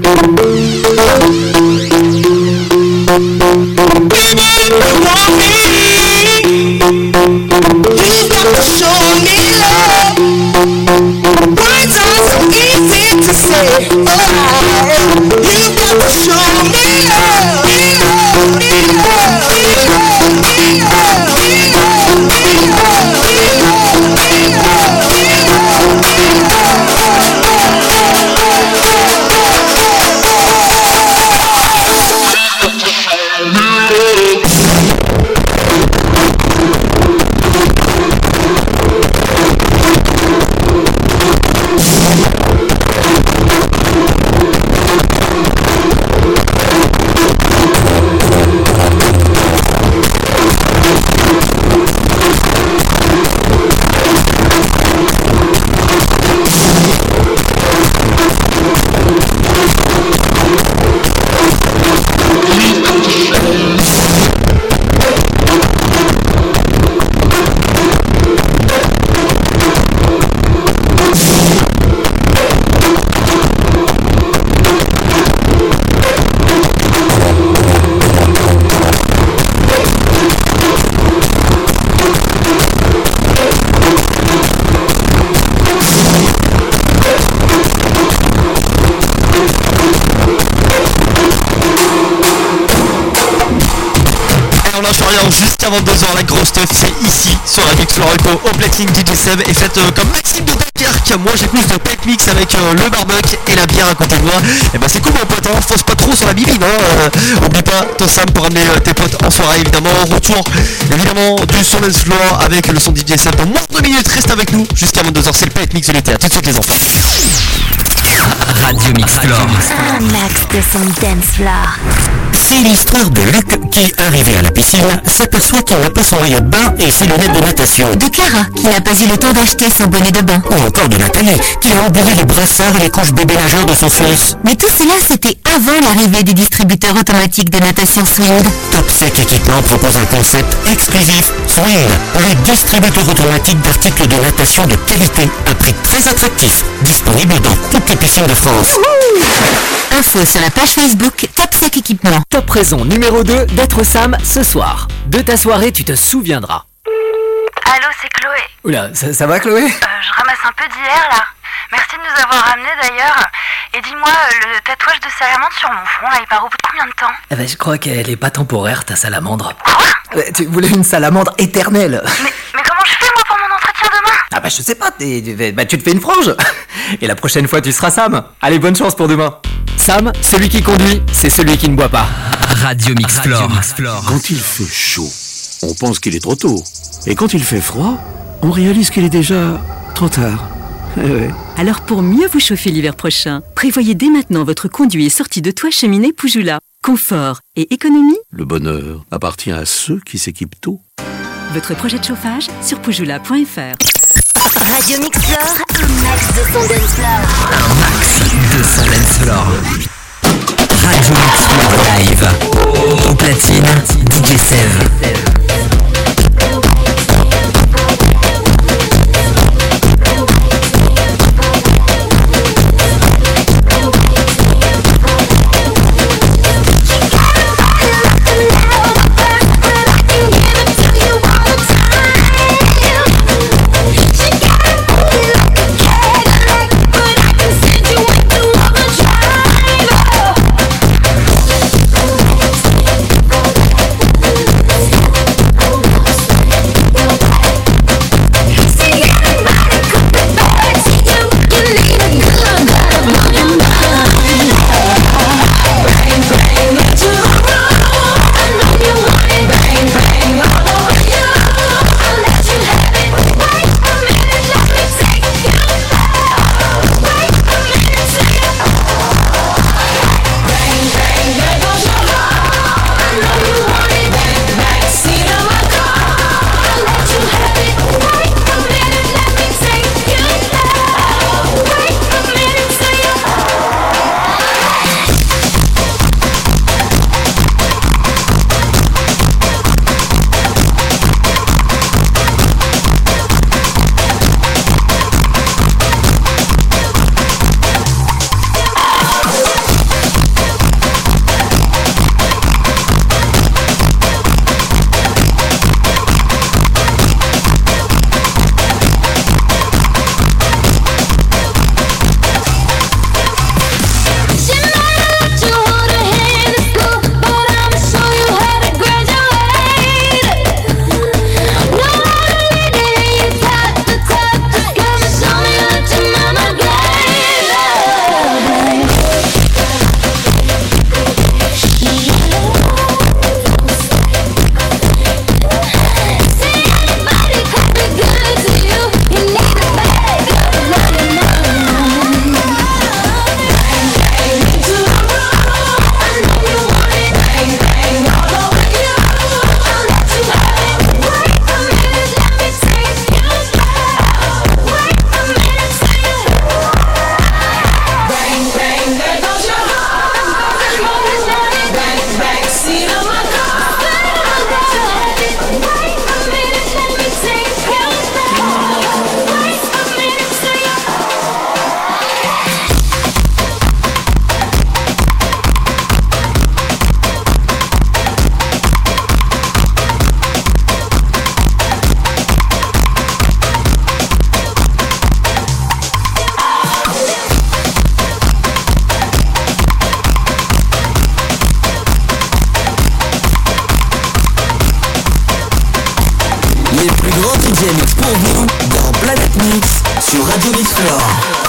Juste avant 2h, la grosse stuff, c'est ici sur la Mix Floor Echo au platine DJ Seb. Et faites comme Maxime de Dunkerque, moi j'écoute de Pet Mix avec le barbecue et la bière à côté de moi. Et bah c'est cool mon pote, hein, fonce pas trop sur la bibine, hein. Oublie pas ton Sam pour amener tes potes en soirée évidemment. Retour évidemment du son dance floor avec le son DJ Seb dans moins de 2 minutes. Reste avec nous jusqu'à 22h, c'est le Pet Mix de l'été. À tout de suite les enfants. Radio Mix Floor. Un max de son dance floor. C'est l'histoire de Luc qui, arrivé à la piscine, s'aperçoit qu'il n'a pas son maillot de bain et ses lunettes de natation. De Clara, qui n'a pas eu le temps d'acheter son bonnet de bain. Ou encore de Nathalie, qui a oublié les brassards et les couches bébé nageurs de son fils. Mais tout cela, c'était avant l'arrivée des distributeurs automatiques de natation Swing. Topsec Équipement propose un concept exclusif, Swing, le distributeur automatique d'articles de natation de qualité à prix très attractif, disponible dans toutes les piscines de France. Info sur la page Facebook Topsec Équipement. Top raison numéro 2 d'être Sam ce soir. De ta soirée, tu te souviendras. Allô, c'est Chloé. Oula, ça va Chloé? Je ramasse un peu d'hier là. Merci de nous avoir ramenés d'ailleurs. Et dis-moi, le tatouage de salamandre sur mon front, là, il part au bout de combien de temps? Eh ben, je crois qu'elle est pas temporaire, ta salamandre. Quoi? Tu voulais une salamandre éternelle. Mais comment je fais moi pour mon entretien demain? Ah bah je sais pas, tu te fais une frange. Et la prochaine fois tu seras Sam. Allez, bonne chance pour demain. Sam, celui qui conduit, c'est celui qui ne boit pas. Radio Mix Floor. Quand il fait chaud, on pense qu'il est trop tôt. Et quand il fait froid, on réalise qu'il est déjà trop tard. Ouais. Alors pour mieux vous chauffer l'hiver prochain, prévoyez dès maintenant votre conduit et sortie de toit cheminée Poujoula. Confort et économie. Le bonheur appartient à ceux qui s'équipent tôt. Votre projet de chauffage sur poujoula.fr. Radio Mix Floor, un max de son dance floor. Un max de son dance floor. Radio Mix Floor live. Au platine, DJ Seb. Drive. DJ Mix pour vous dans Planète Mix sur Radio Mix Floor.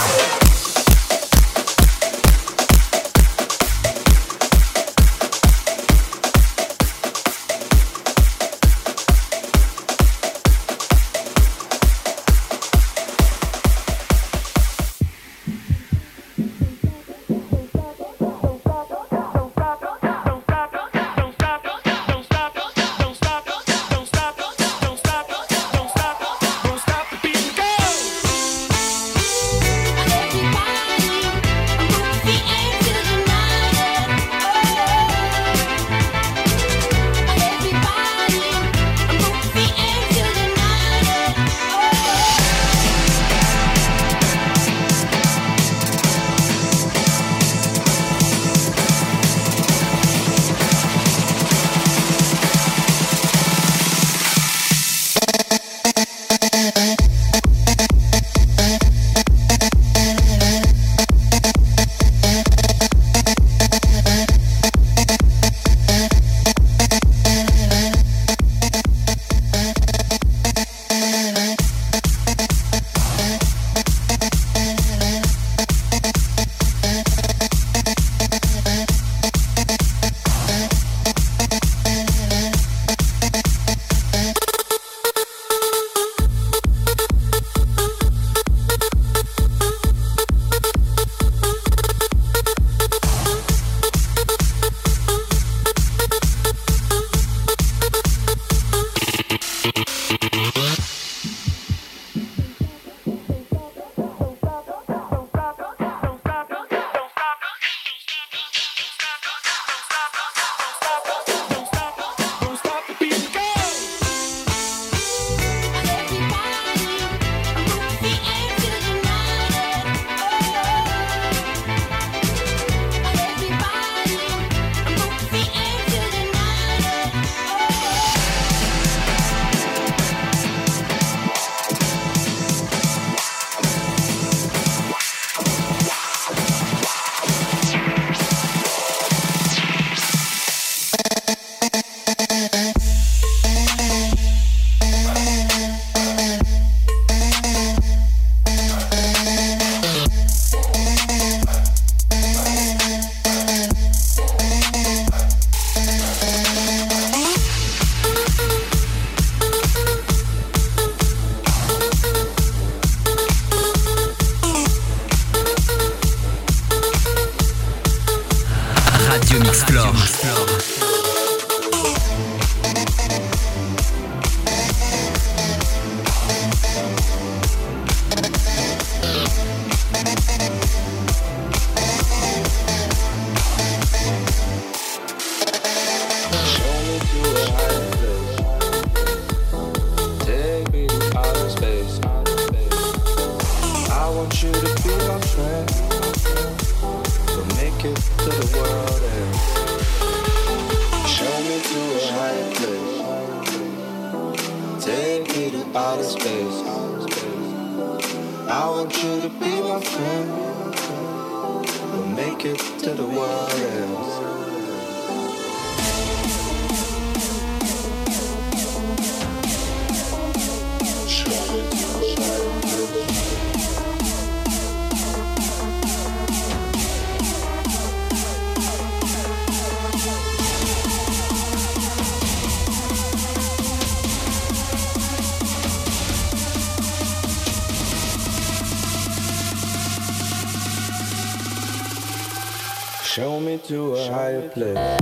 Show me to a higher place.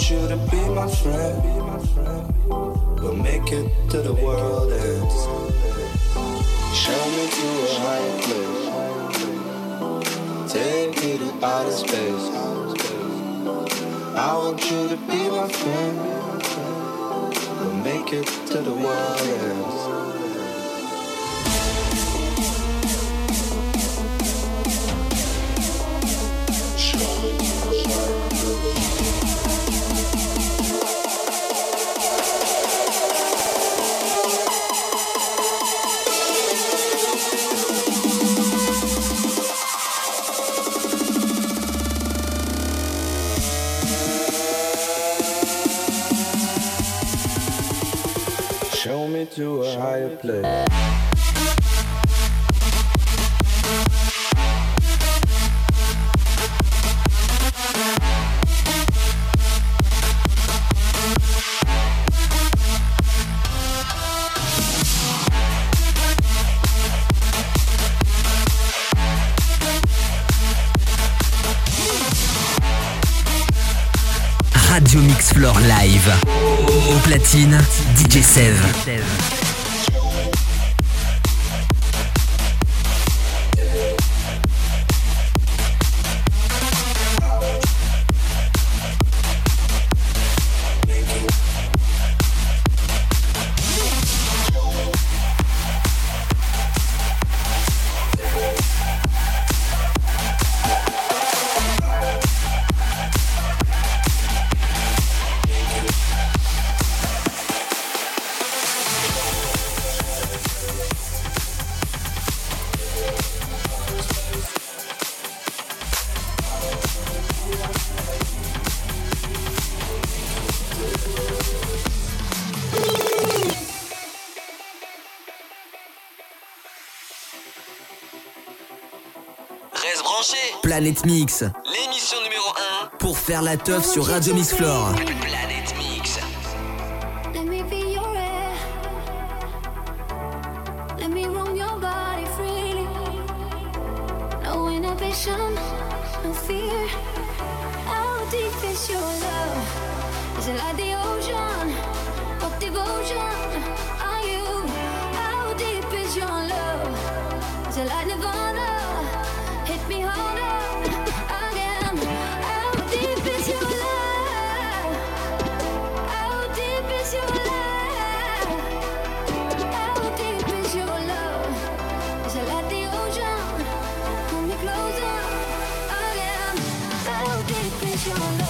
want you to be my friend. We'll make it to the world ends. Show me to a higher place. Take me to outer space. I want you to be my friend. We'll make it to the world ends. Show me to a higher place. Radio Mix Floor Live. Au platine, DJ Sev. Planète Mix, l'émission numéro 1 pour faire la teuf sur Radio Mix Floor. Planète Mix. Let me be your air. Let me roam your body freely. No inhibition, no fear. How deep is your love? Is it like the ocean? What devotion are you? How deep is your love? Is it like Nirvana? Hit me harder again. How deep is your love? How deep is your love? How deep is your love? Is it like the ocean? Pull me closer again. How deep is your love?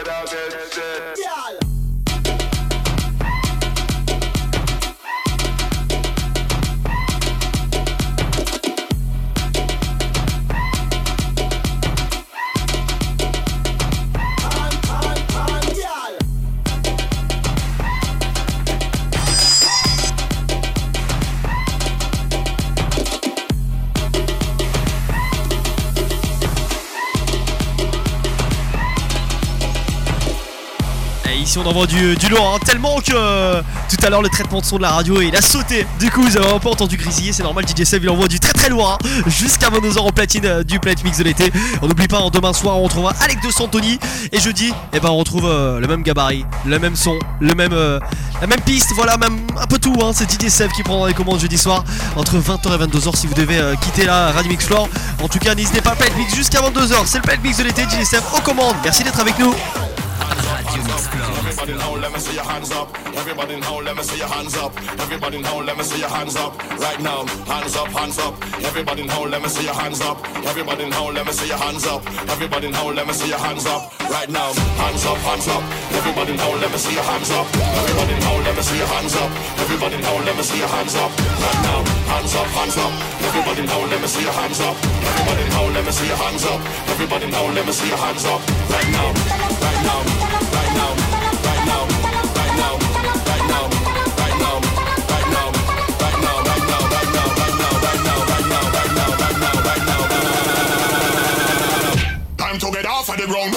Ici on envoie du lourd, hein, tellement que tout à l'heure le traitement de son de la radio il a sauté. Du coup vous avez un peu entendu grésiller, c'est normal. DJ Seb il envoie du très très lourd, hein, jusqu'à 22h en platine du Planet Mix de l'été. On n'oublie pas, demain soir on retrouvera Alex de Santoni. Et jeudi on retrouve le même gabarit, le même son, la même piste, voilà, même un peu tout, hein. C'est DJ Seb qui prendra les commandes jeudi soir entre 20h et 22h si vous devez quitter la Radio Mix Floor. En tout cas n'hésitez pas à Planet Mix jusqu'à 22h, c'est le Planet Mix de l'été. DJ Seb aux commandes, merci d'être avec nous. Radio Mix Floor. Everybody in home, let me see your hands up. Everybody in home, let me see your hands up. Everybody in home, let me see your hands up. Right now, hands up, hands up. Everybody in home, let me see your hands up. Everybody in home, let me see your hands up. Everybody in home, let me see your hands up. Right now, hands up, hands up. Everybody in home, let me see your hands up. Everybody in home, let me see your hands up. Everybody in home, let me see your hands up. Right now, hands up, hands up. Everybody in home, let me see your hands up. Everybody in home, let me see your hands up. Everybody in home, let me see your hands up. Right now, right now, right now, right now, right now, right now, right now, right now, right now, right now, right now, right now, right now, right now, right now, right now, right now, right now. Time to get off of the ground.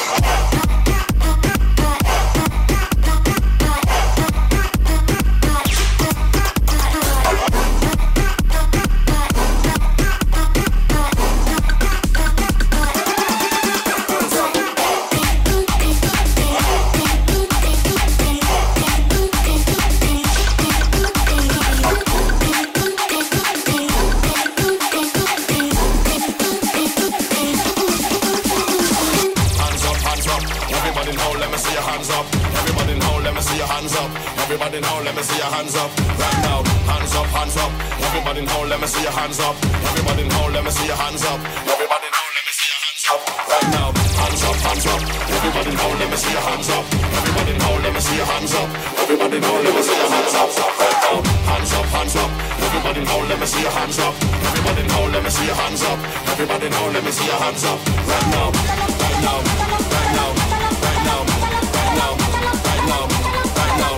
Everybody in home, let me see your hands up. Right now, hands up, hands up. Everybody in home, let me see your hands up. Everybody in home, let me see your hands up. Everybody in home, let me see your hands up. Right now, hands up, hands up. Everybody in home, let me see your hands up. Everybody in home, let me see your hands up. Everybody in home, let me see your hands up. Right now, hands up, hands up. Everybody in home, let me see your hands up. Everybody in home, let me see your hands up. Everybody in home, let me see your hands up. Right now, right now, right now, right now, right now, right now, right now.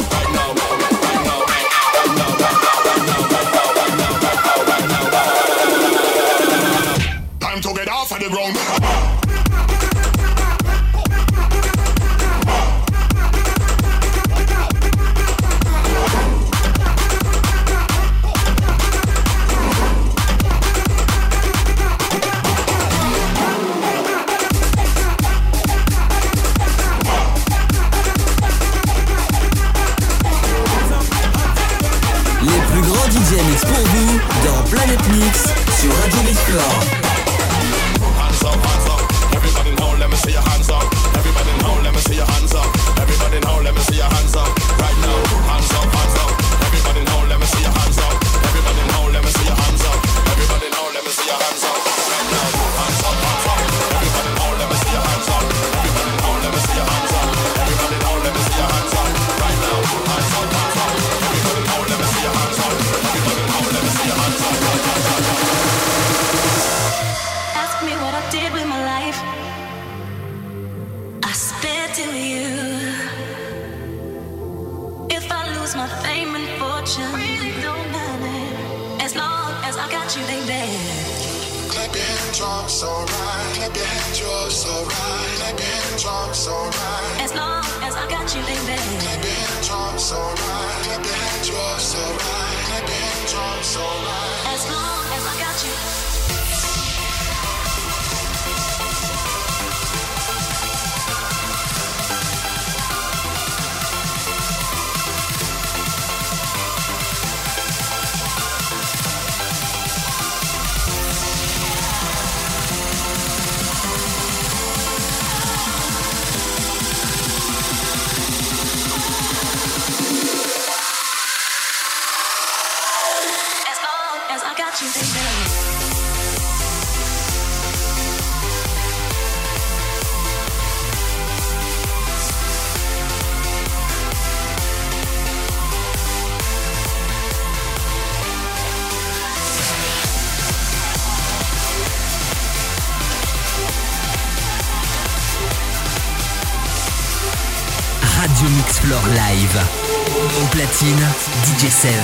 Time to get off of the ground. Les plus grands DJ mix pour vous dans Planet Mix sur Radio Mix Floor. Hands up, hands up. Everybody in home, let me see your hands up. Everybody in home, let me see your hands up. Everybody in home, let me see your hands up. Right now, hands up, hands up. Everybody in home, let me see your hands up. Everybody in home, let me see your hands up. Everybody in home, let me see your hands up. Right now, hands up, hands up. Everybody in home, let me see your hands up. Everybody in home, let me see your hands up. Everybody in home, let me see your hands up. Right now, hands up, hands up. Everybody in home, let me see your hands up. Everybody in home, let me see your hands up. Ask me what I did with my life. I spent to you. If I lose my fame and fortune, it don't matter. As long as I got you, baby. Clap your hands, drums, alright. Clap your hands, drums, alright. Clap your hands, drums, alright. As long as I got you, baby. Clap your hands, drums, alright. Clap your hands, drums, alright. Clap your hands, drums, alright. As long as I got you. As long as I got you, baby. Radio Mix Floor Live. Au platine, DJ Sev.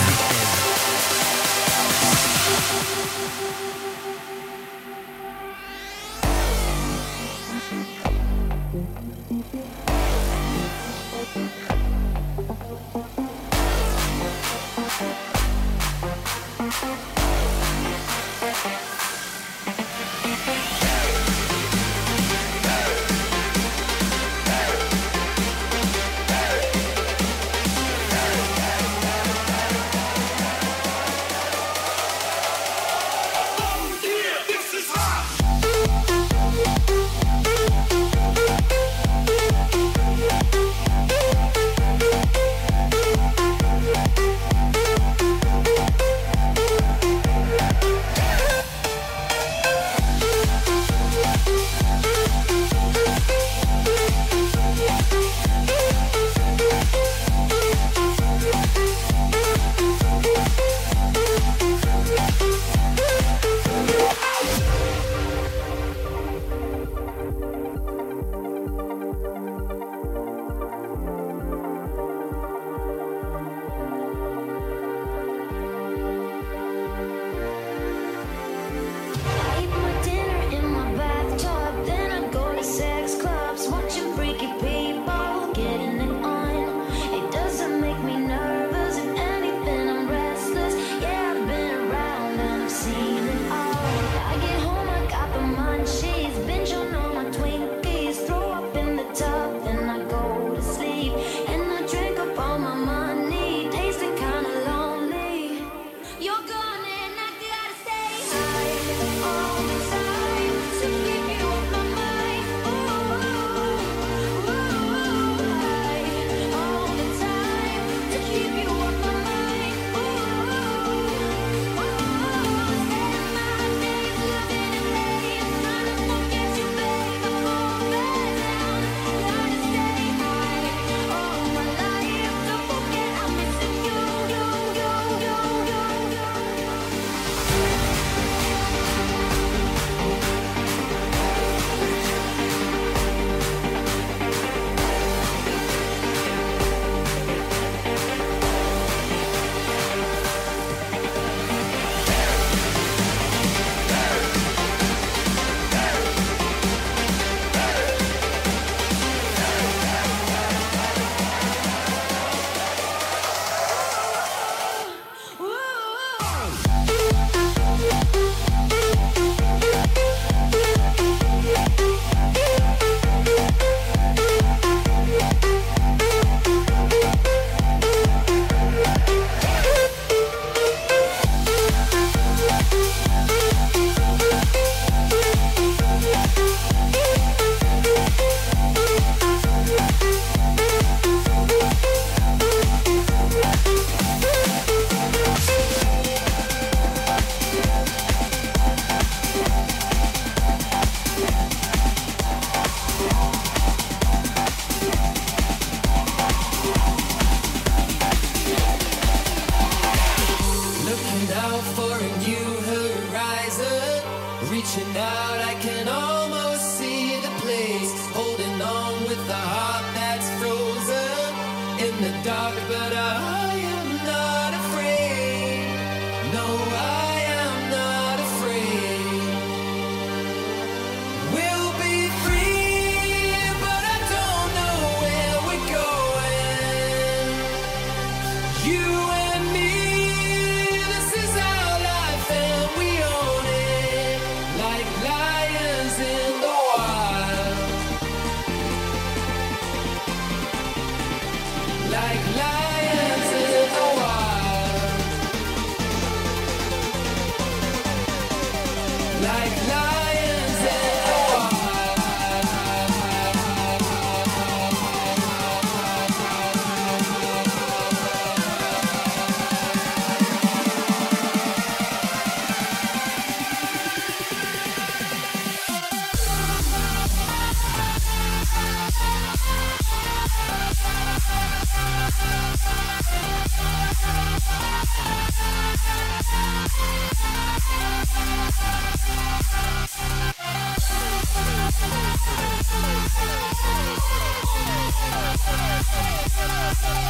Like lions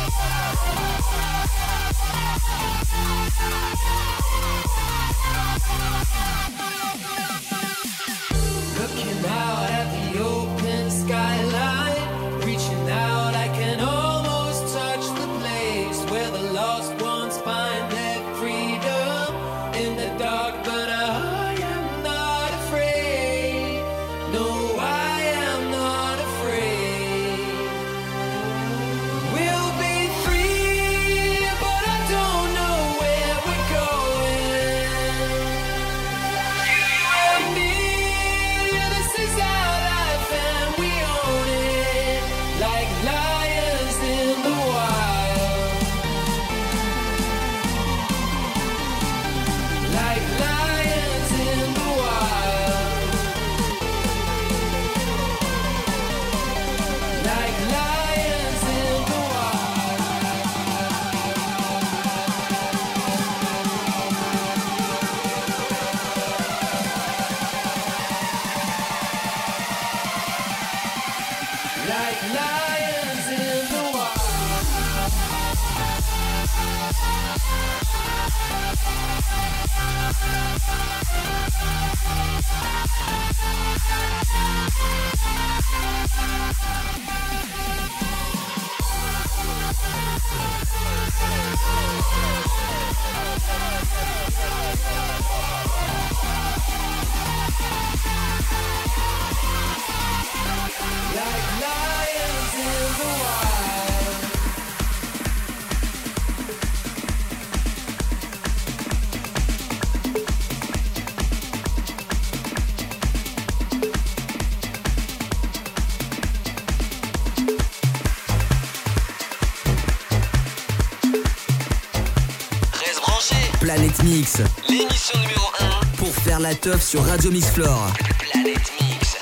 Looking out at the open skyline, reaching out, I can almost touch the place where the lost ones find their freedom in the dark, but I am not afraid. No, I am not afraid. We'll be free, but I don't know where we're going. You and me, this is our life and we own it, like lions in the wild. Like lions in the wild. Like lions in the wild. Like lions in the Like lions in the wild. Reste branché. Planète Mix. L'émission numéro 1 pour faire la teuf sur Radio Mix Floor. Planète Mix.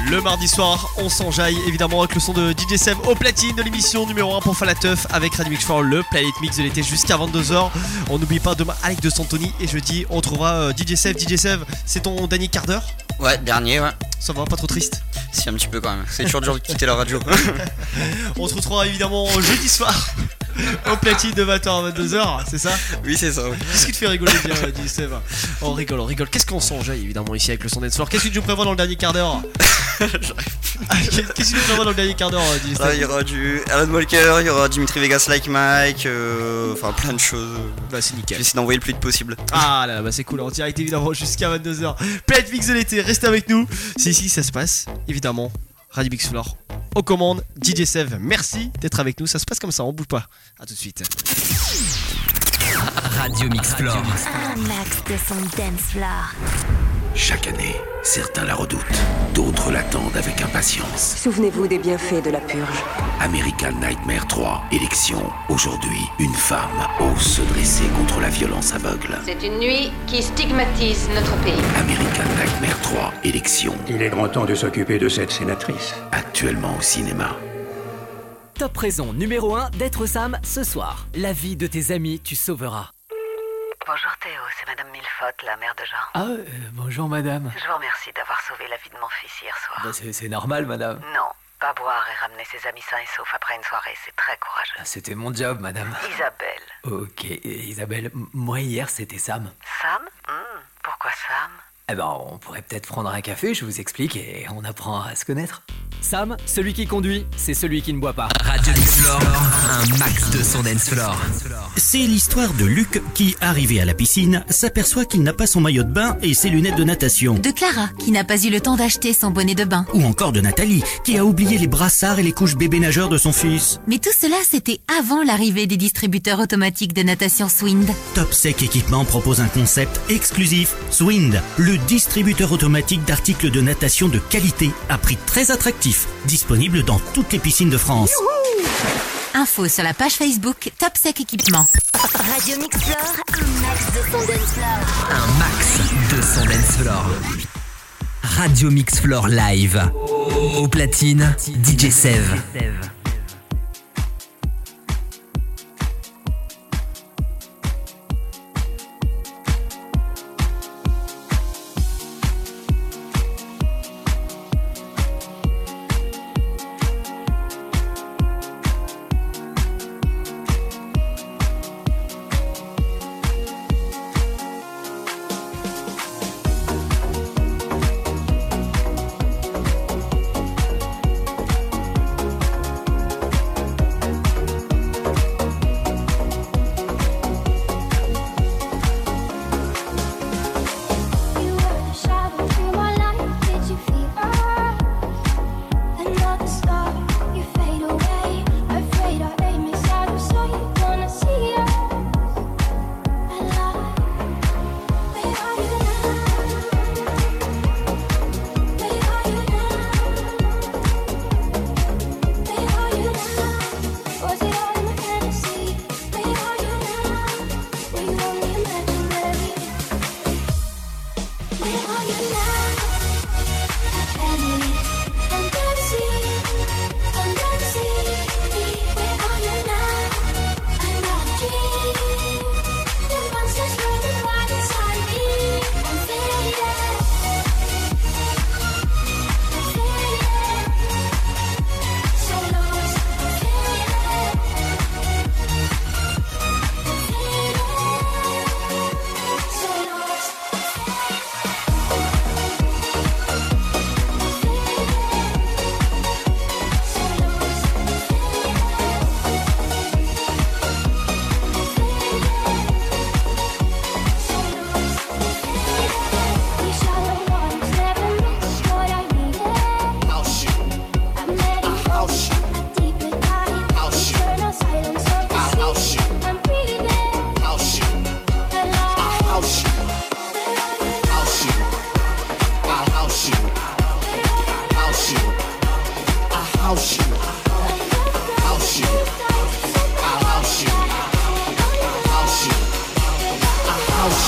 Le mardi soir, on s'enjaille évidemment avec le son de DJ Sev au platine de l'émission numéro 1 pour faire la teuf avec Radio Mix Floor, le Planet Mix de l'été jusqu'à 22h. On n'oublie pas demain Alex de Santoni et jeudi on trouvera DJ Sev. DJ Sev, c'est ton dernier quart d'heure? Ouais, dernier, ouais. Ça va, pas trop triste? Si, un petit peu quand même. C'est toujours dur de quitter la radio. On se retrouvera évidemment jeudi soir au platine de 20h à 22h, c'est ça? Oui, c'est ça, oui. Qu'est-ce qui te fait rigoler, DJ Sev? On rigole, on rigole. Qu'est-ce qu'on s'enjaille évidemment ici avec le son Dance Floor? Qu'est-ce que tu prévois dans le dernier quart d'heure? Qu'est-ce que tu prévois dans le dernier quart d'heure, DJ Sev? Il y aura du Alan Walker, il y aura Dimitri Vegas Like Mike, enfin plein de choses. Bah, c'est nickel. J'essaie d'envoyer le plus de possible. Ah là là, bah c'est cool, en direct évidemment jusqu'à 22h. Planet Mix de l'été, restez avec nous. C'est ici que ça se passe, évidemment. Radio Mix Floor aux commandes, DJ Sev, merci d'être avec nous. Ça se passe comme ça, on bouge pas. A tout de suite. Radio Mix Floor. Un max de son dance floor. Chaque année, certains la redoutent, d'autres l'attendent avec impatience. Souvenez-vous des bienfaits de la purge. American Nightmare 3, élection. Aujourd'hui, une femme ose se dresser contre la violence aveugle. C'est une nuit qui stigmatise notre pays. American Nightmare 3, élection. Il est grand temps de s'occuper de cette sénatrice. Actuellement au cinéma. Top raison numéro 1 d'être Sam ce soir. La vie de tes amis, tu sauveras. Bonjour Théo, c'est Madame Millefaute, la mère de Jean. Ah, bonjour madame. Je vous remercie d'avoir sauvé la vie de mon fils hier soir. Bah, c'est normal madame. Non, pas boire et ramener ses amis sains et saufs après une soirée, c'est très courageux. C'était mon job madame. Isabelle. Ok, Isabelle, moi hier c'était Sam. Sam? Pourquoi Sam? Eh ben, on pourrait peut-être prendre un café, je vous explique, et on apprend à se connaître. Sam, celui qui conduit, c'est celui qui ne boit pas. Radio Mix Floor, un max de son dance floor. C'est l'histoire de Luc qui, arrivé à la piscine, s'aperçoit qu'il n'a pas son maillot de bain et ses lunettes de natation. De Clara, qui n'a pas eu le temps d'acheter son bonnet de bain. Ou encore de Nathalie, qui a oublié les brassards et les couches bébé nageurs de son fils. Mais tout cela, c'était avant l'arrivée des distributeurs automatiques de natation Swind. Topsec Équipement propose un concept exclusif, Swind, le distributeur automatique d'articles de natation de qualité à prix très attractif, disponible dans toutes les piscines de France. Info sur la page Facebook Topsec Équipement. Radio Mix Floor, un max de son dance floor. Un max de son dance floor. Radio Mix Floor Live. Au platine, DJ Sev.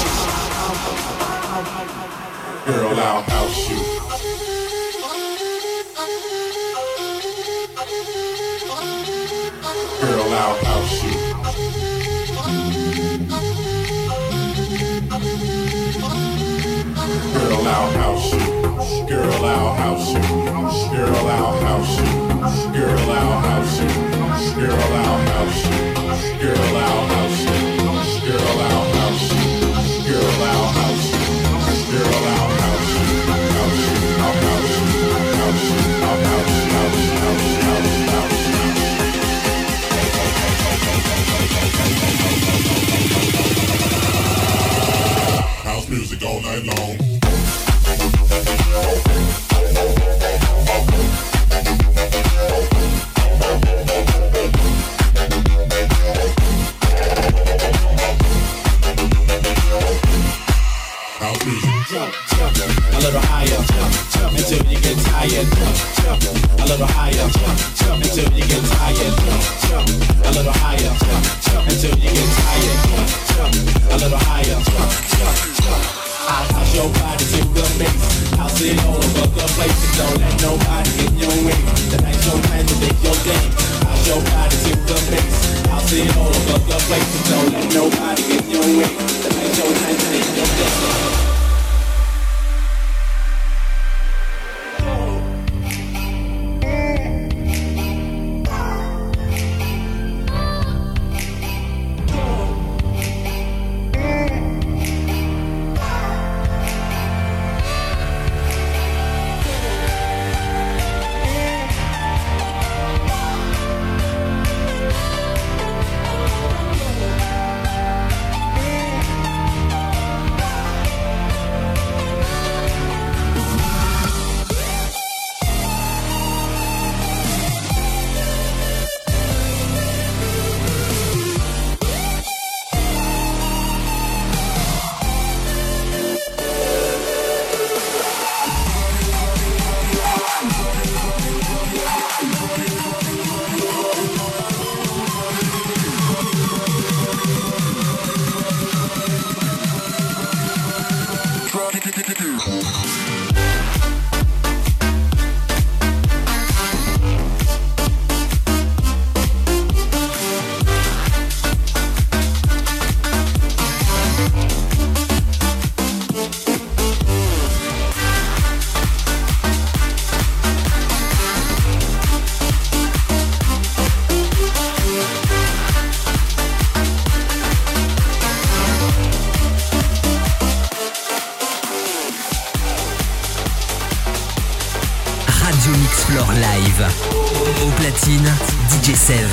Girl, I'll house you. Girl, I'll house you. Girl, I'll house you. Girl, I'll house you. Girl, I'll house you. Girl, I'll house you. Girl, I'll house you. Girl, I'll house you. Girl, I'll house you. Girl, I'll house you. Girl, I'll house you. House you. I'll house you. House you. I'll house you. House you. House music all night long. Jump, jump, a little higher, jump, jump until you get tired. Jump, jump, a little higher, jump, jump until you get tired. Jump, jump, a little higher, jump, jump until you get tired. Jump, jump, a little higher, jump, jump, jump. I'll house your body to the base. I'll sit all over the place and don't let nobody in your way. Tonight's your time to make your day. House your body to the base. I'll sit all over the place and don't let nobody in your way. Tonight's your time to make your day. Mixfloor Live. Au platine, DJ Sev.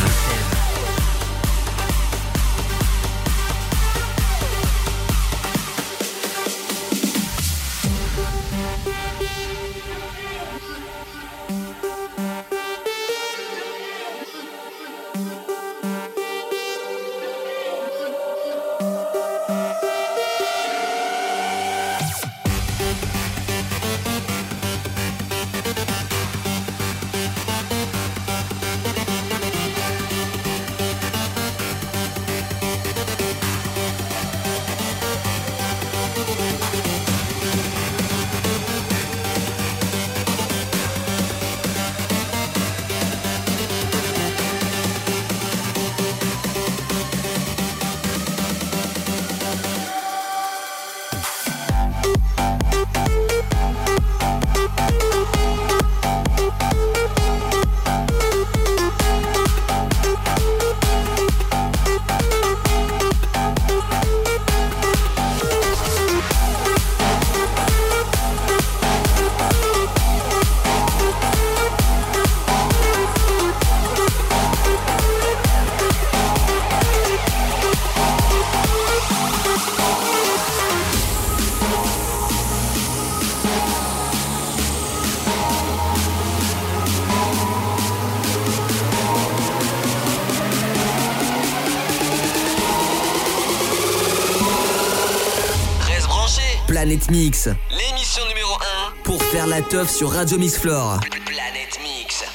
Planète Mix, l'émission numéro 1 pour faire la teuf sur Radio Mixfloor. Planète Mix.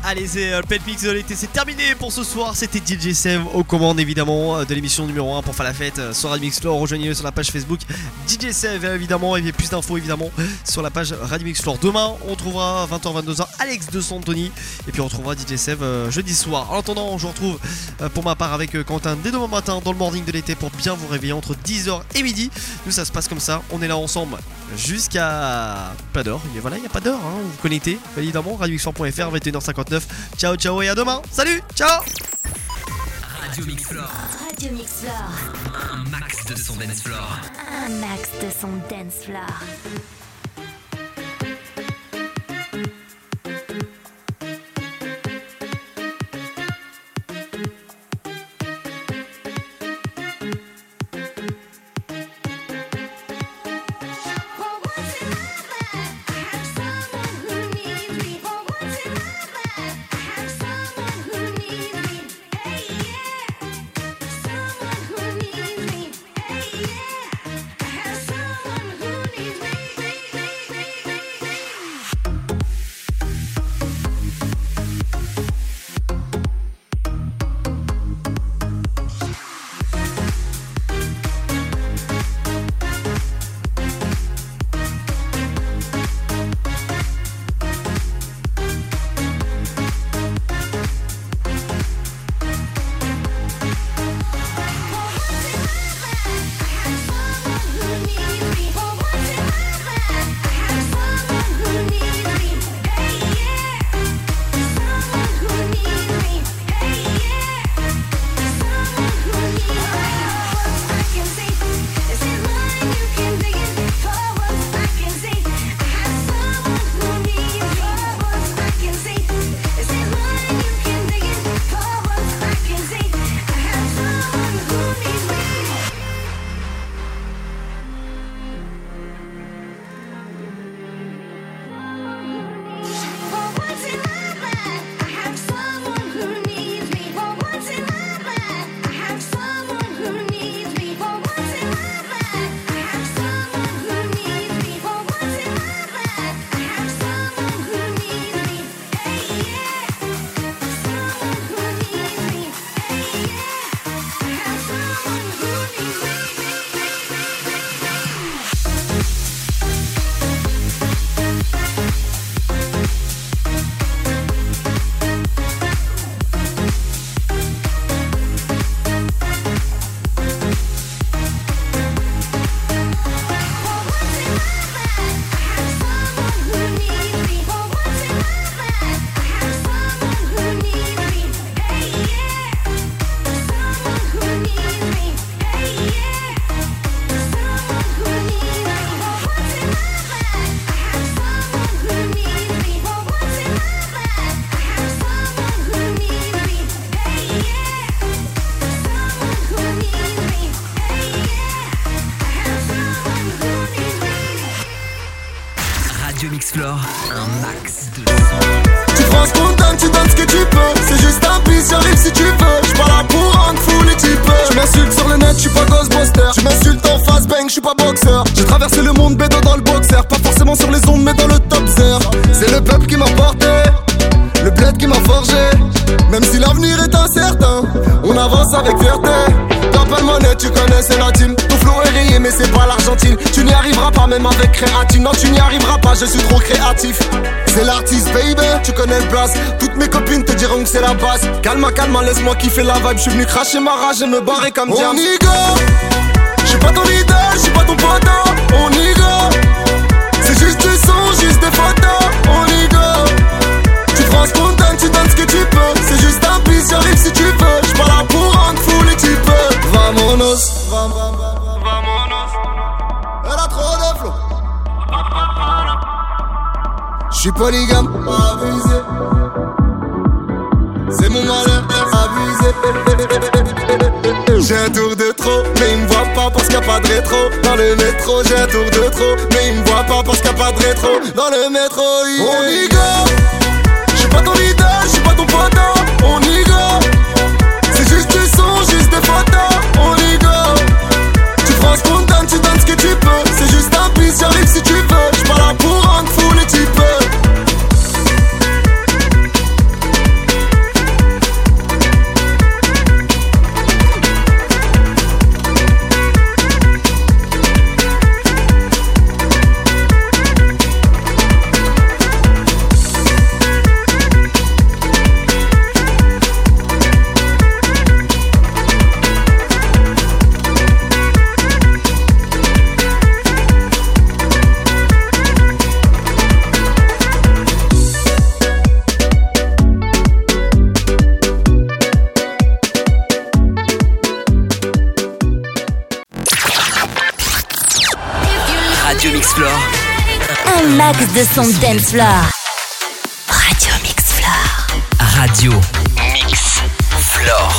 Allez, c'est le Pet Mix de l'été, c'est terminé pour ce soir. C'était DJ Sev aux commandes évidemment de l'émission numéro 1 pour faire la fête sur Radio Mix Floor. Rejoignez-le sur la page Facebook DJ Sev évidemment. Il y a plus d'infos évidemment sur la page Radio Mix Floor. Demain, on trouvera 20h-22h Alex de Santoni. Et puis on retrouvera DJ Sev jeudi soir. En attendant, je vous retrouve pour ma part avec Quentin dès demain matin dans le morning de l'été pour bien vous réveiller entre 10h et midi. Nous, ça se passe comme ça. On est là ensemble jusqu'à pas d'heure. Mais voilà, il n'y a pas d'heure. Hein. Vous vous connectez évidemment. RadioMixFloor.fr 21h59. Ciao ciao et à demain. Salut, ciao. Radio Mix Floor. Radio Mix Floor. Un max de son dance floor. Un max de son dance floor. Radio Mix Floor, un max de Tu prends spontané, tu donnes ce que tu peux. C'est juste un bis, j'arrive si tu veux. J'suis pas là pour rendre fou les types. Tu m'insultes sur le net, j'suis pas Ghostbuster. Tu m'insultes en face bang, j'suis pas boxeur. J'ai traversé le monde bédo dans le boxer. Pas forcément sur les ondes mais dans le top zero. C'est le peuple qui m'a porté, le bled qui m'a forgé. Même si l'avenir est incertain, on avance avec fierté. T'as pas de monnaie, tu connais, c'est la team. Ton flow est rayé mais c'est pas l'Argentine. Tu n'y arriveras pas même avec créatine. Non tu n'y arriveras pas, je suis trop créatif. C'est l'artiste baby, tu connais le blast. Toutes mes copines te diront que c'est la base. Calma, calma, laisse-moi kiffer la vibe. J'suis venu cracher ma rage et me barrer comme Diam. On y go. J'suis pas ton leader, j'suis pas ton pote. On y go. C'est juste du son, juste des photos. On y go. Tu prends spontané, tu donnes ce que tu peux. C'est juste un bis, j'arrive si tu veux. J'suis pas là pour rendre fou les types. Vamonos, vamonos. Elle a trop de flow. J'suis polygame, abusé. C'est mon malheur, abusé. J'ai un tour de trop, mais il me voit pas parce qu'il y a pas de rétro. Dans le métro, j'ai un tour de trop, mais il me voit pas parce qu'il y a pas de rétro. Dans le métro, yeah. On y go. J'suis pas ton leader, j'suis pas ton pote. On y go. C'est juste du son, juste des photos. On y go. Tu prends spontané, tu donnes ce que tu peux. C'est juste un bis, j'arrive si tu veux. J'suis pas là pour rendre fou les types. max de son dance floor. Radio Mix Floor. Radio Mix Floor.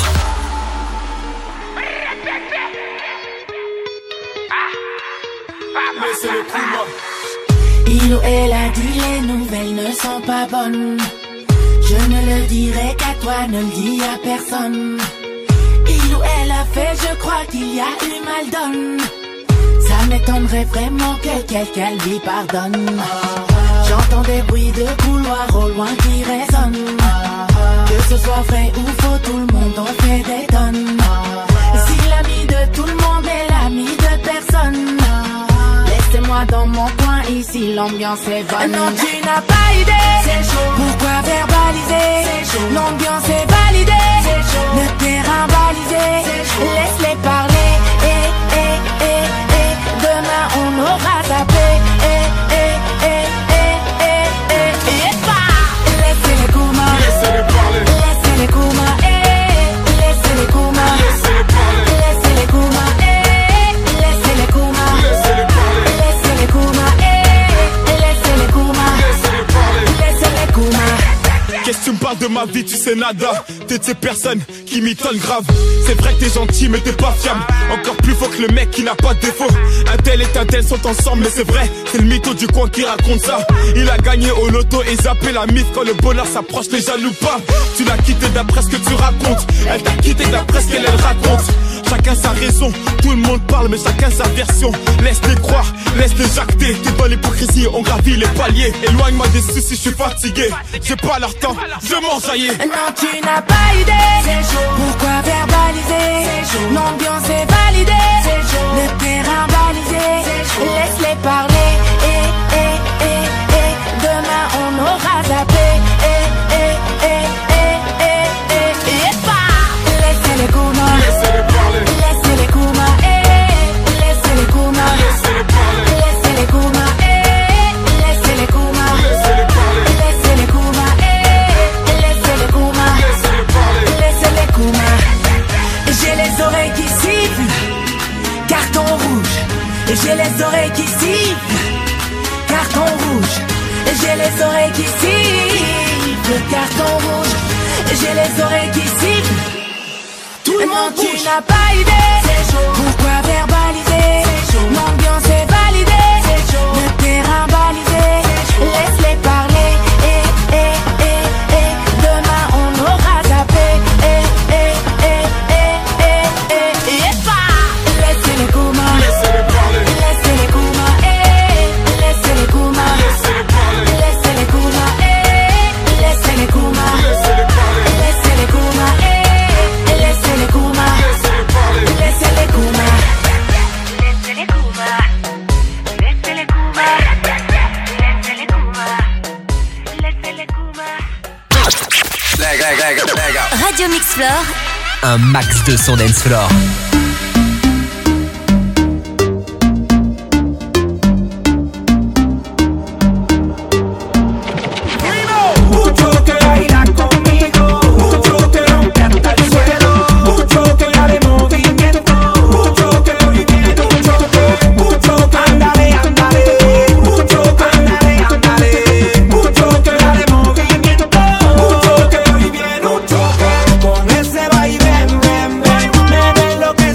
Il ou elle a dit les nouvelles ne sont pas bonnes. Je ne le dirai qu'à toi, ne le dis à personne. Il ou elle a fait, je crois qu'il y a eu mal donne. Ça m'étonnerait vraiment que quelqu'un lui pardonne. J'entends des bruits de couloir au loin qui résonnent. Que ce soit vrai ou faux, tout le monde en fait des tonnes. Si l'ami de tout le monde est l'ami de personne, laissez-moi dans mon coin, ici l'ambiance est bonne. Non, tu n'as pas idée, c'est chaud. Pourquoi verbaliser? C'est chaud. L'ambiance est validée, c'est chaud. Le terrain balisé, laisse-les parler. Demain on aura tapé. Laissez-les Kuma, laissez-les parler. Laissez-les Kuma, laissez-les Kuma, laissez-les parler. Laissez-les Kuma, laissez-les Kuma, laissez-les parler. Laissez-les Kuma, laissez-les Kuma, laissez-les parler. Laissez-les Kuma. Qu'est-ce que tu me parles de ma vie, tu sais nada. T'es de ces personnes qui m'étonnent grave. C'est vrai que t'es gentil mais t'es pas fiable. Encore plus faux que le mec qui n'a pas de défaut. Un tel et un tel sont ensemble mais c'est vrai. C'est le mytho du coin qui raconte ça. Il a gagné au loto et zappé la mythe. Quand le bonheur s'approche les jaloux pas. Tu l'as quitté d'après ce que tu racontes. Elle t'a quitté d'après ce qu'elle raconte. Chacun sa raison, tout le monde parle mais chacun sa version. Laisse-les croire, laisse-les jacter. T'es dans l'hypocrisie, on gravit les paliers. Éloigne-moi des soucis, je suis fatigué. J'ai pas leur temps, je m'enjaillir. Non, tu n'as pas idée, c'est chaud. Pourquoi verbaliser? C'est chaud. L'ambiance est validée, c'est chaud. Le terrain balisé, c'est chaud. Laisse-les parler. Demain on aura zappé. Laissez-les Kuma, laissez-les parler. Laissez-les Kuma, laissez-les Kuma, laissez-les parler. Laissez-les Kuma, laissez-les Kuma, laissez-les parler. Laissez-les Kuma, laissez-les Kuma, laissez-les parler. Laissez-les Kuma. J'ai les oreilles qui sifflent, carton rouge. J'ai les oreilles qui sifflent, carton rouge. J'ai les oreilles qui sifflent, carton rouge. J'ai les oreilles qui sifflent. Tout le monde tu n'as pas idée, c'est chaud. Pourquoi verbaliser? C'est chaud. L'ambiance est validée, c'est chaud. Le terrain balisé, laisse-les parler. Demain on aura zappé. Laissez-les Kuma, laissez-les parler. Laissez-les Kuma, laissez-les Kuma, laissez-les parler. Laissez-les Kuma, laissez-les Kuma, laissez-les parler. Laissez-les Kuma, laissez-les Kuma, laissez-les parler. Laissez-les Kuma, laissez-les Kuma, laissez-les Kuma, laissez-les Kuma. Radio Mix Floor. Un max de son dance floor. Mucho que baila conmigo, mucho que rompe hasta el suelo, mucho que da de movimiento, mucho que movimiento, mucho que ándale, ándale, mucho que ándale, ándale, mucho que da de movimiento, mucho que movimiento, mucho que con ese baile, me enloquece.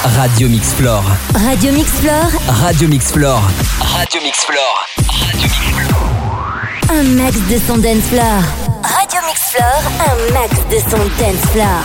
Radio Mixflore. Radio Mixflore, Radio Mixflore. Radio Mixflore. un max de son dance floor. Radio Mixflore, un max de son dance floor.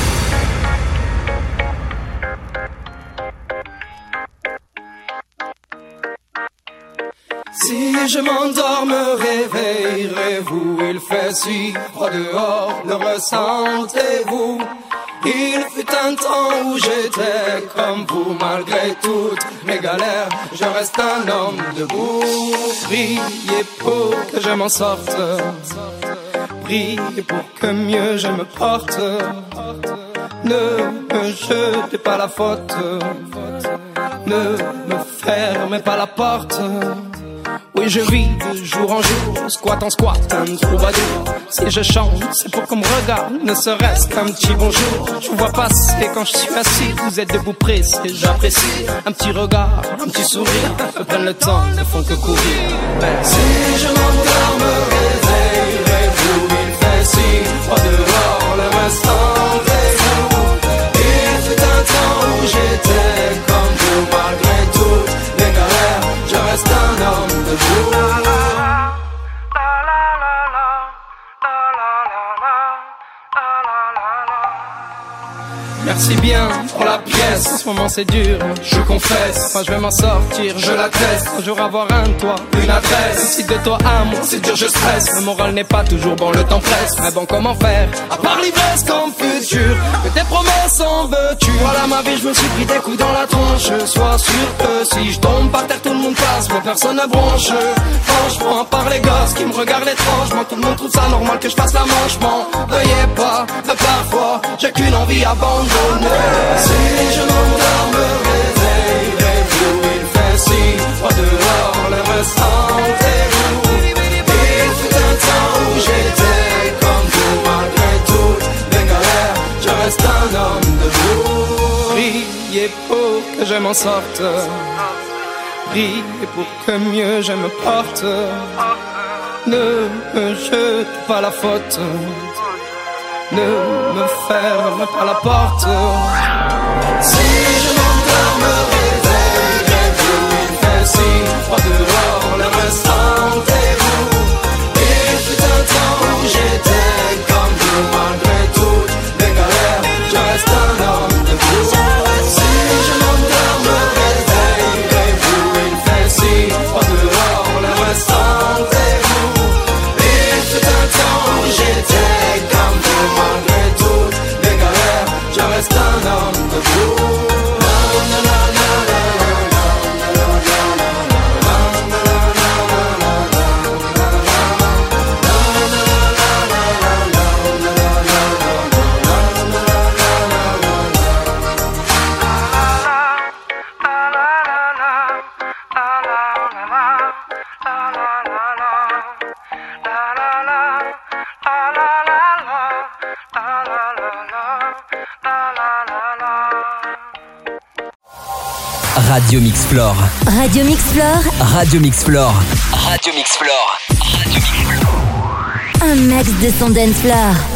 Si je m'endors, me réveillerez-vous? Il fait si froid dehors, le ressentez-vous? Il fut un temps où j'étais comme vous, malgré toutes mes galères, je reste un homme debout. Priez pour que je m'en sorte, priez pour que mieux je me porte. Ne me jetez pas la faute, ne me fermez pas la porte. Oui, je vis de jour en jour, squat en squat, un troubadour. Si je chante, c'est pour qu'on me regarde, ne serait-ce qu'un petit bonjour. Je vous vois passer quand je suis assis, vous êtes debout pressé, j'apprécie. Un petit regard, un petit sourire, me prennent le temps, ne font que courir. Si je m'endors, me réveillerez-vous? Il fait si froid dehors, le ressentez-vous? Il fut un temps où j'étais comme vous, malgré toutes les galères, je reste un homme debout. Merci bien pour la pièce, en ce moment c'est dur, je confesse. Moi je vais m'en sortir, je l'atteste. Un jour avoir un toit, une adresse. Si de toi à moi c'est dur, je stresse. Le moral n'est pas toujours bon, le temps presse. Mais bon, comment faire, à part l'ivresse comme futur? Que tes promesses en veux-tu? Voilà ma vie, je me suis pris des coups dans la tronche. Sois sûr que si je tombe par terre, tout le monde passe, mais personne ne bronche. Franchement, à part les gosses qui me regardent étrangement, tout le monde trouve ça normal que je fasse la manche. M'en veuillez pas, mais parfois j'ai qu'une envie abandonnée. Si je m'endors, me réveillerez-vous? Il fait si froid dehors, le ressentez-vous? Il fut un temps où j'étais comme vous, malgré toutes les galères, je reste un homme debout. Priez pour que je m'en sorte, priez pour que mieux je me porte. Ne me jete pas la faute, ne me ferme pas la porte. Si je m'endors, me réveillerez-vous? Il fait si froid dehors, le ressentez-vous? Il fut un temps où j'étais comme vous, malgré toutes les galères, je reste un homme debout. Si je m'endors, me réveillerez-vous? Il fait si froid dehors, le ressentez-vous? Il fut un temps où j'étais comme vous, malgré toutes les galères, je reste un homme debout. Radio Mixflore. Radio Mixflore, Radio Mixflore. Radio Mixflore. un max de son dance floor.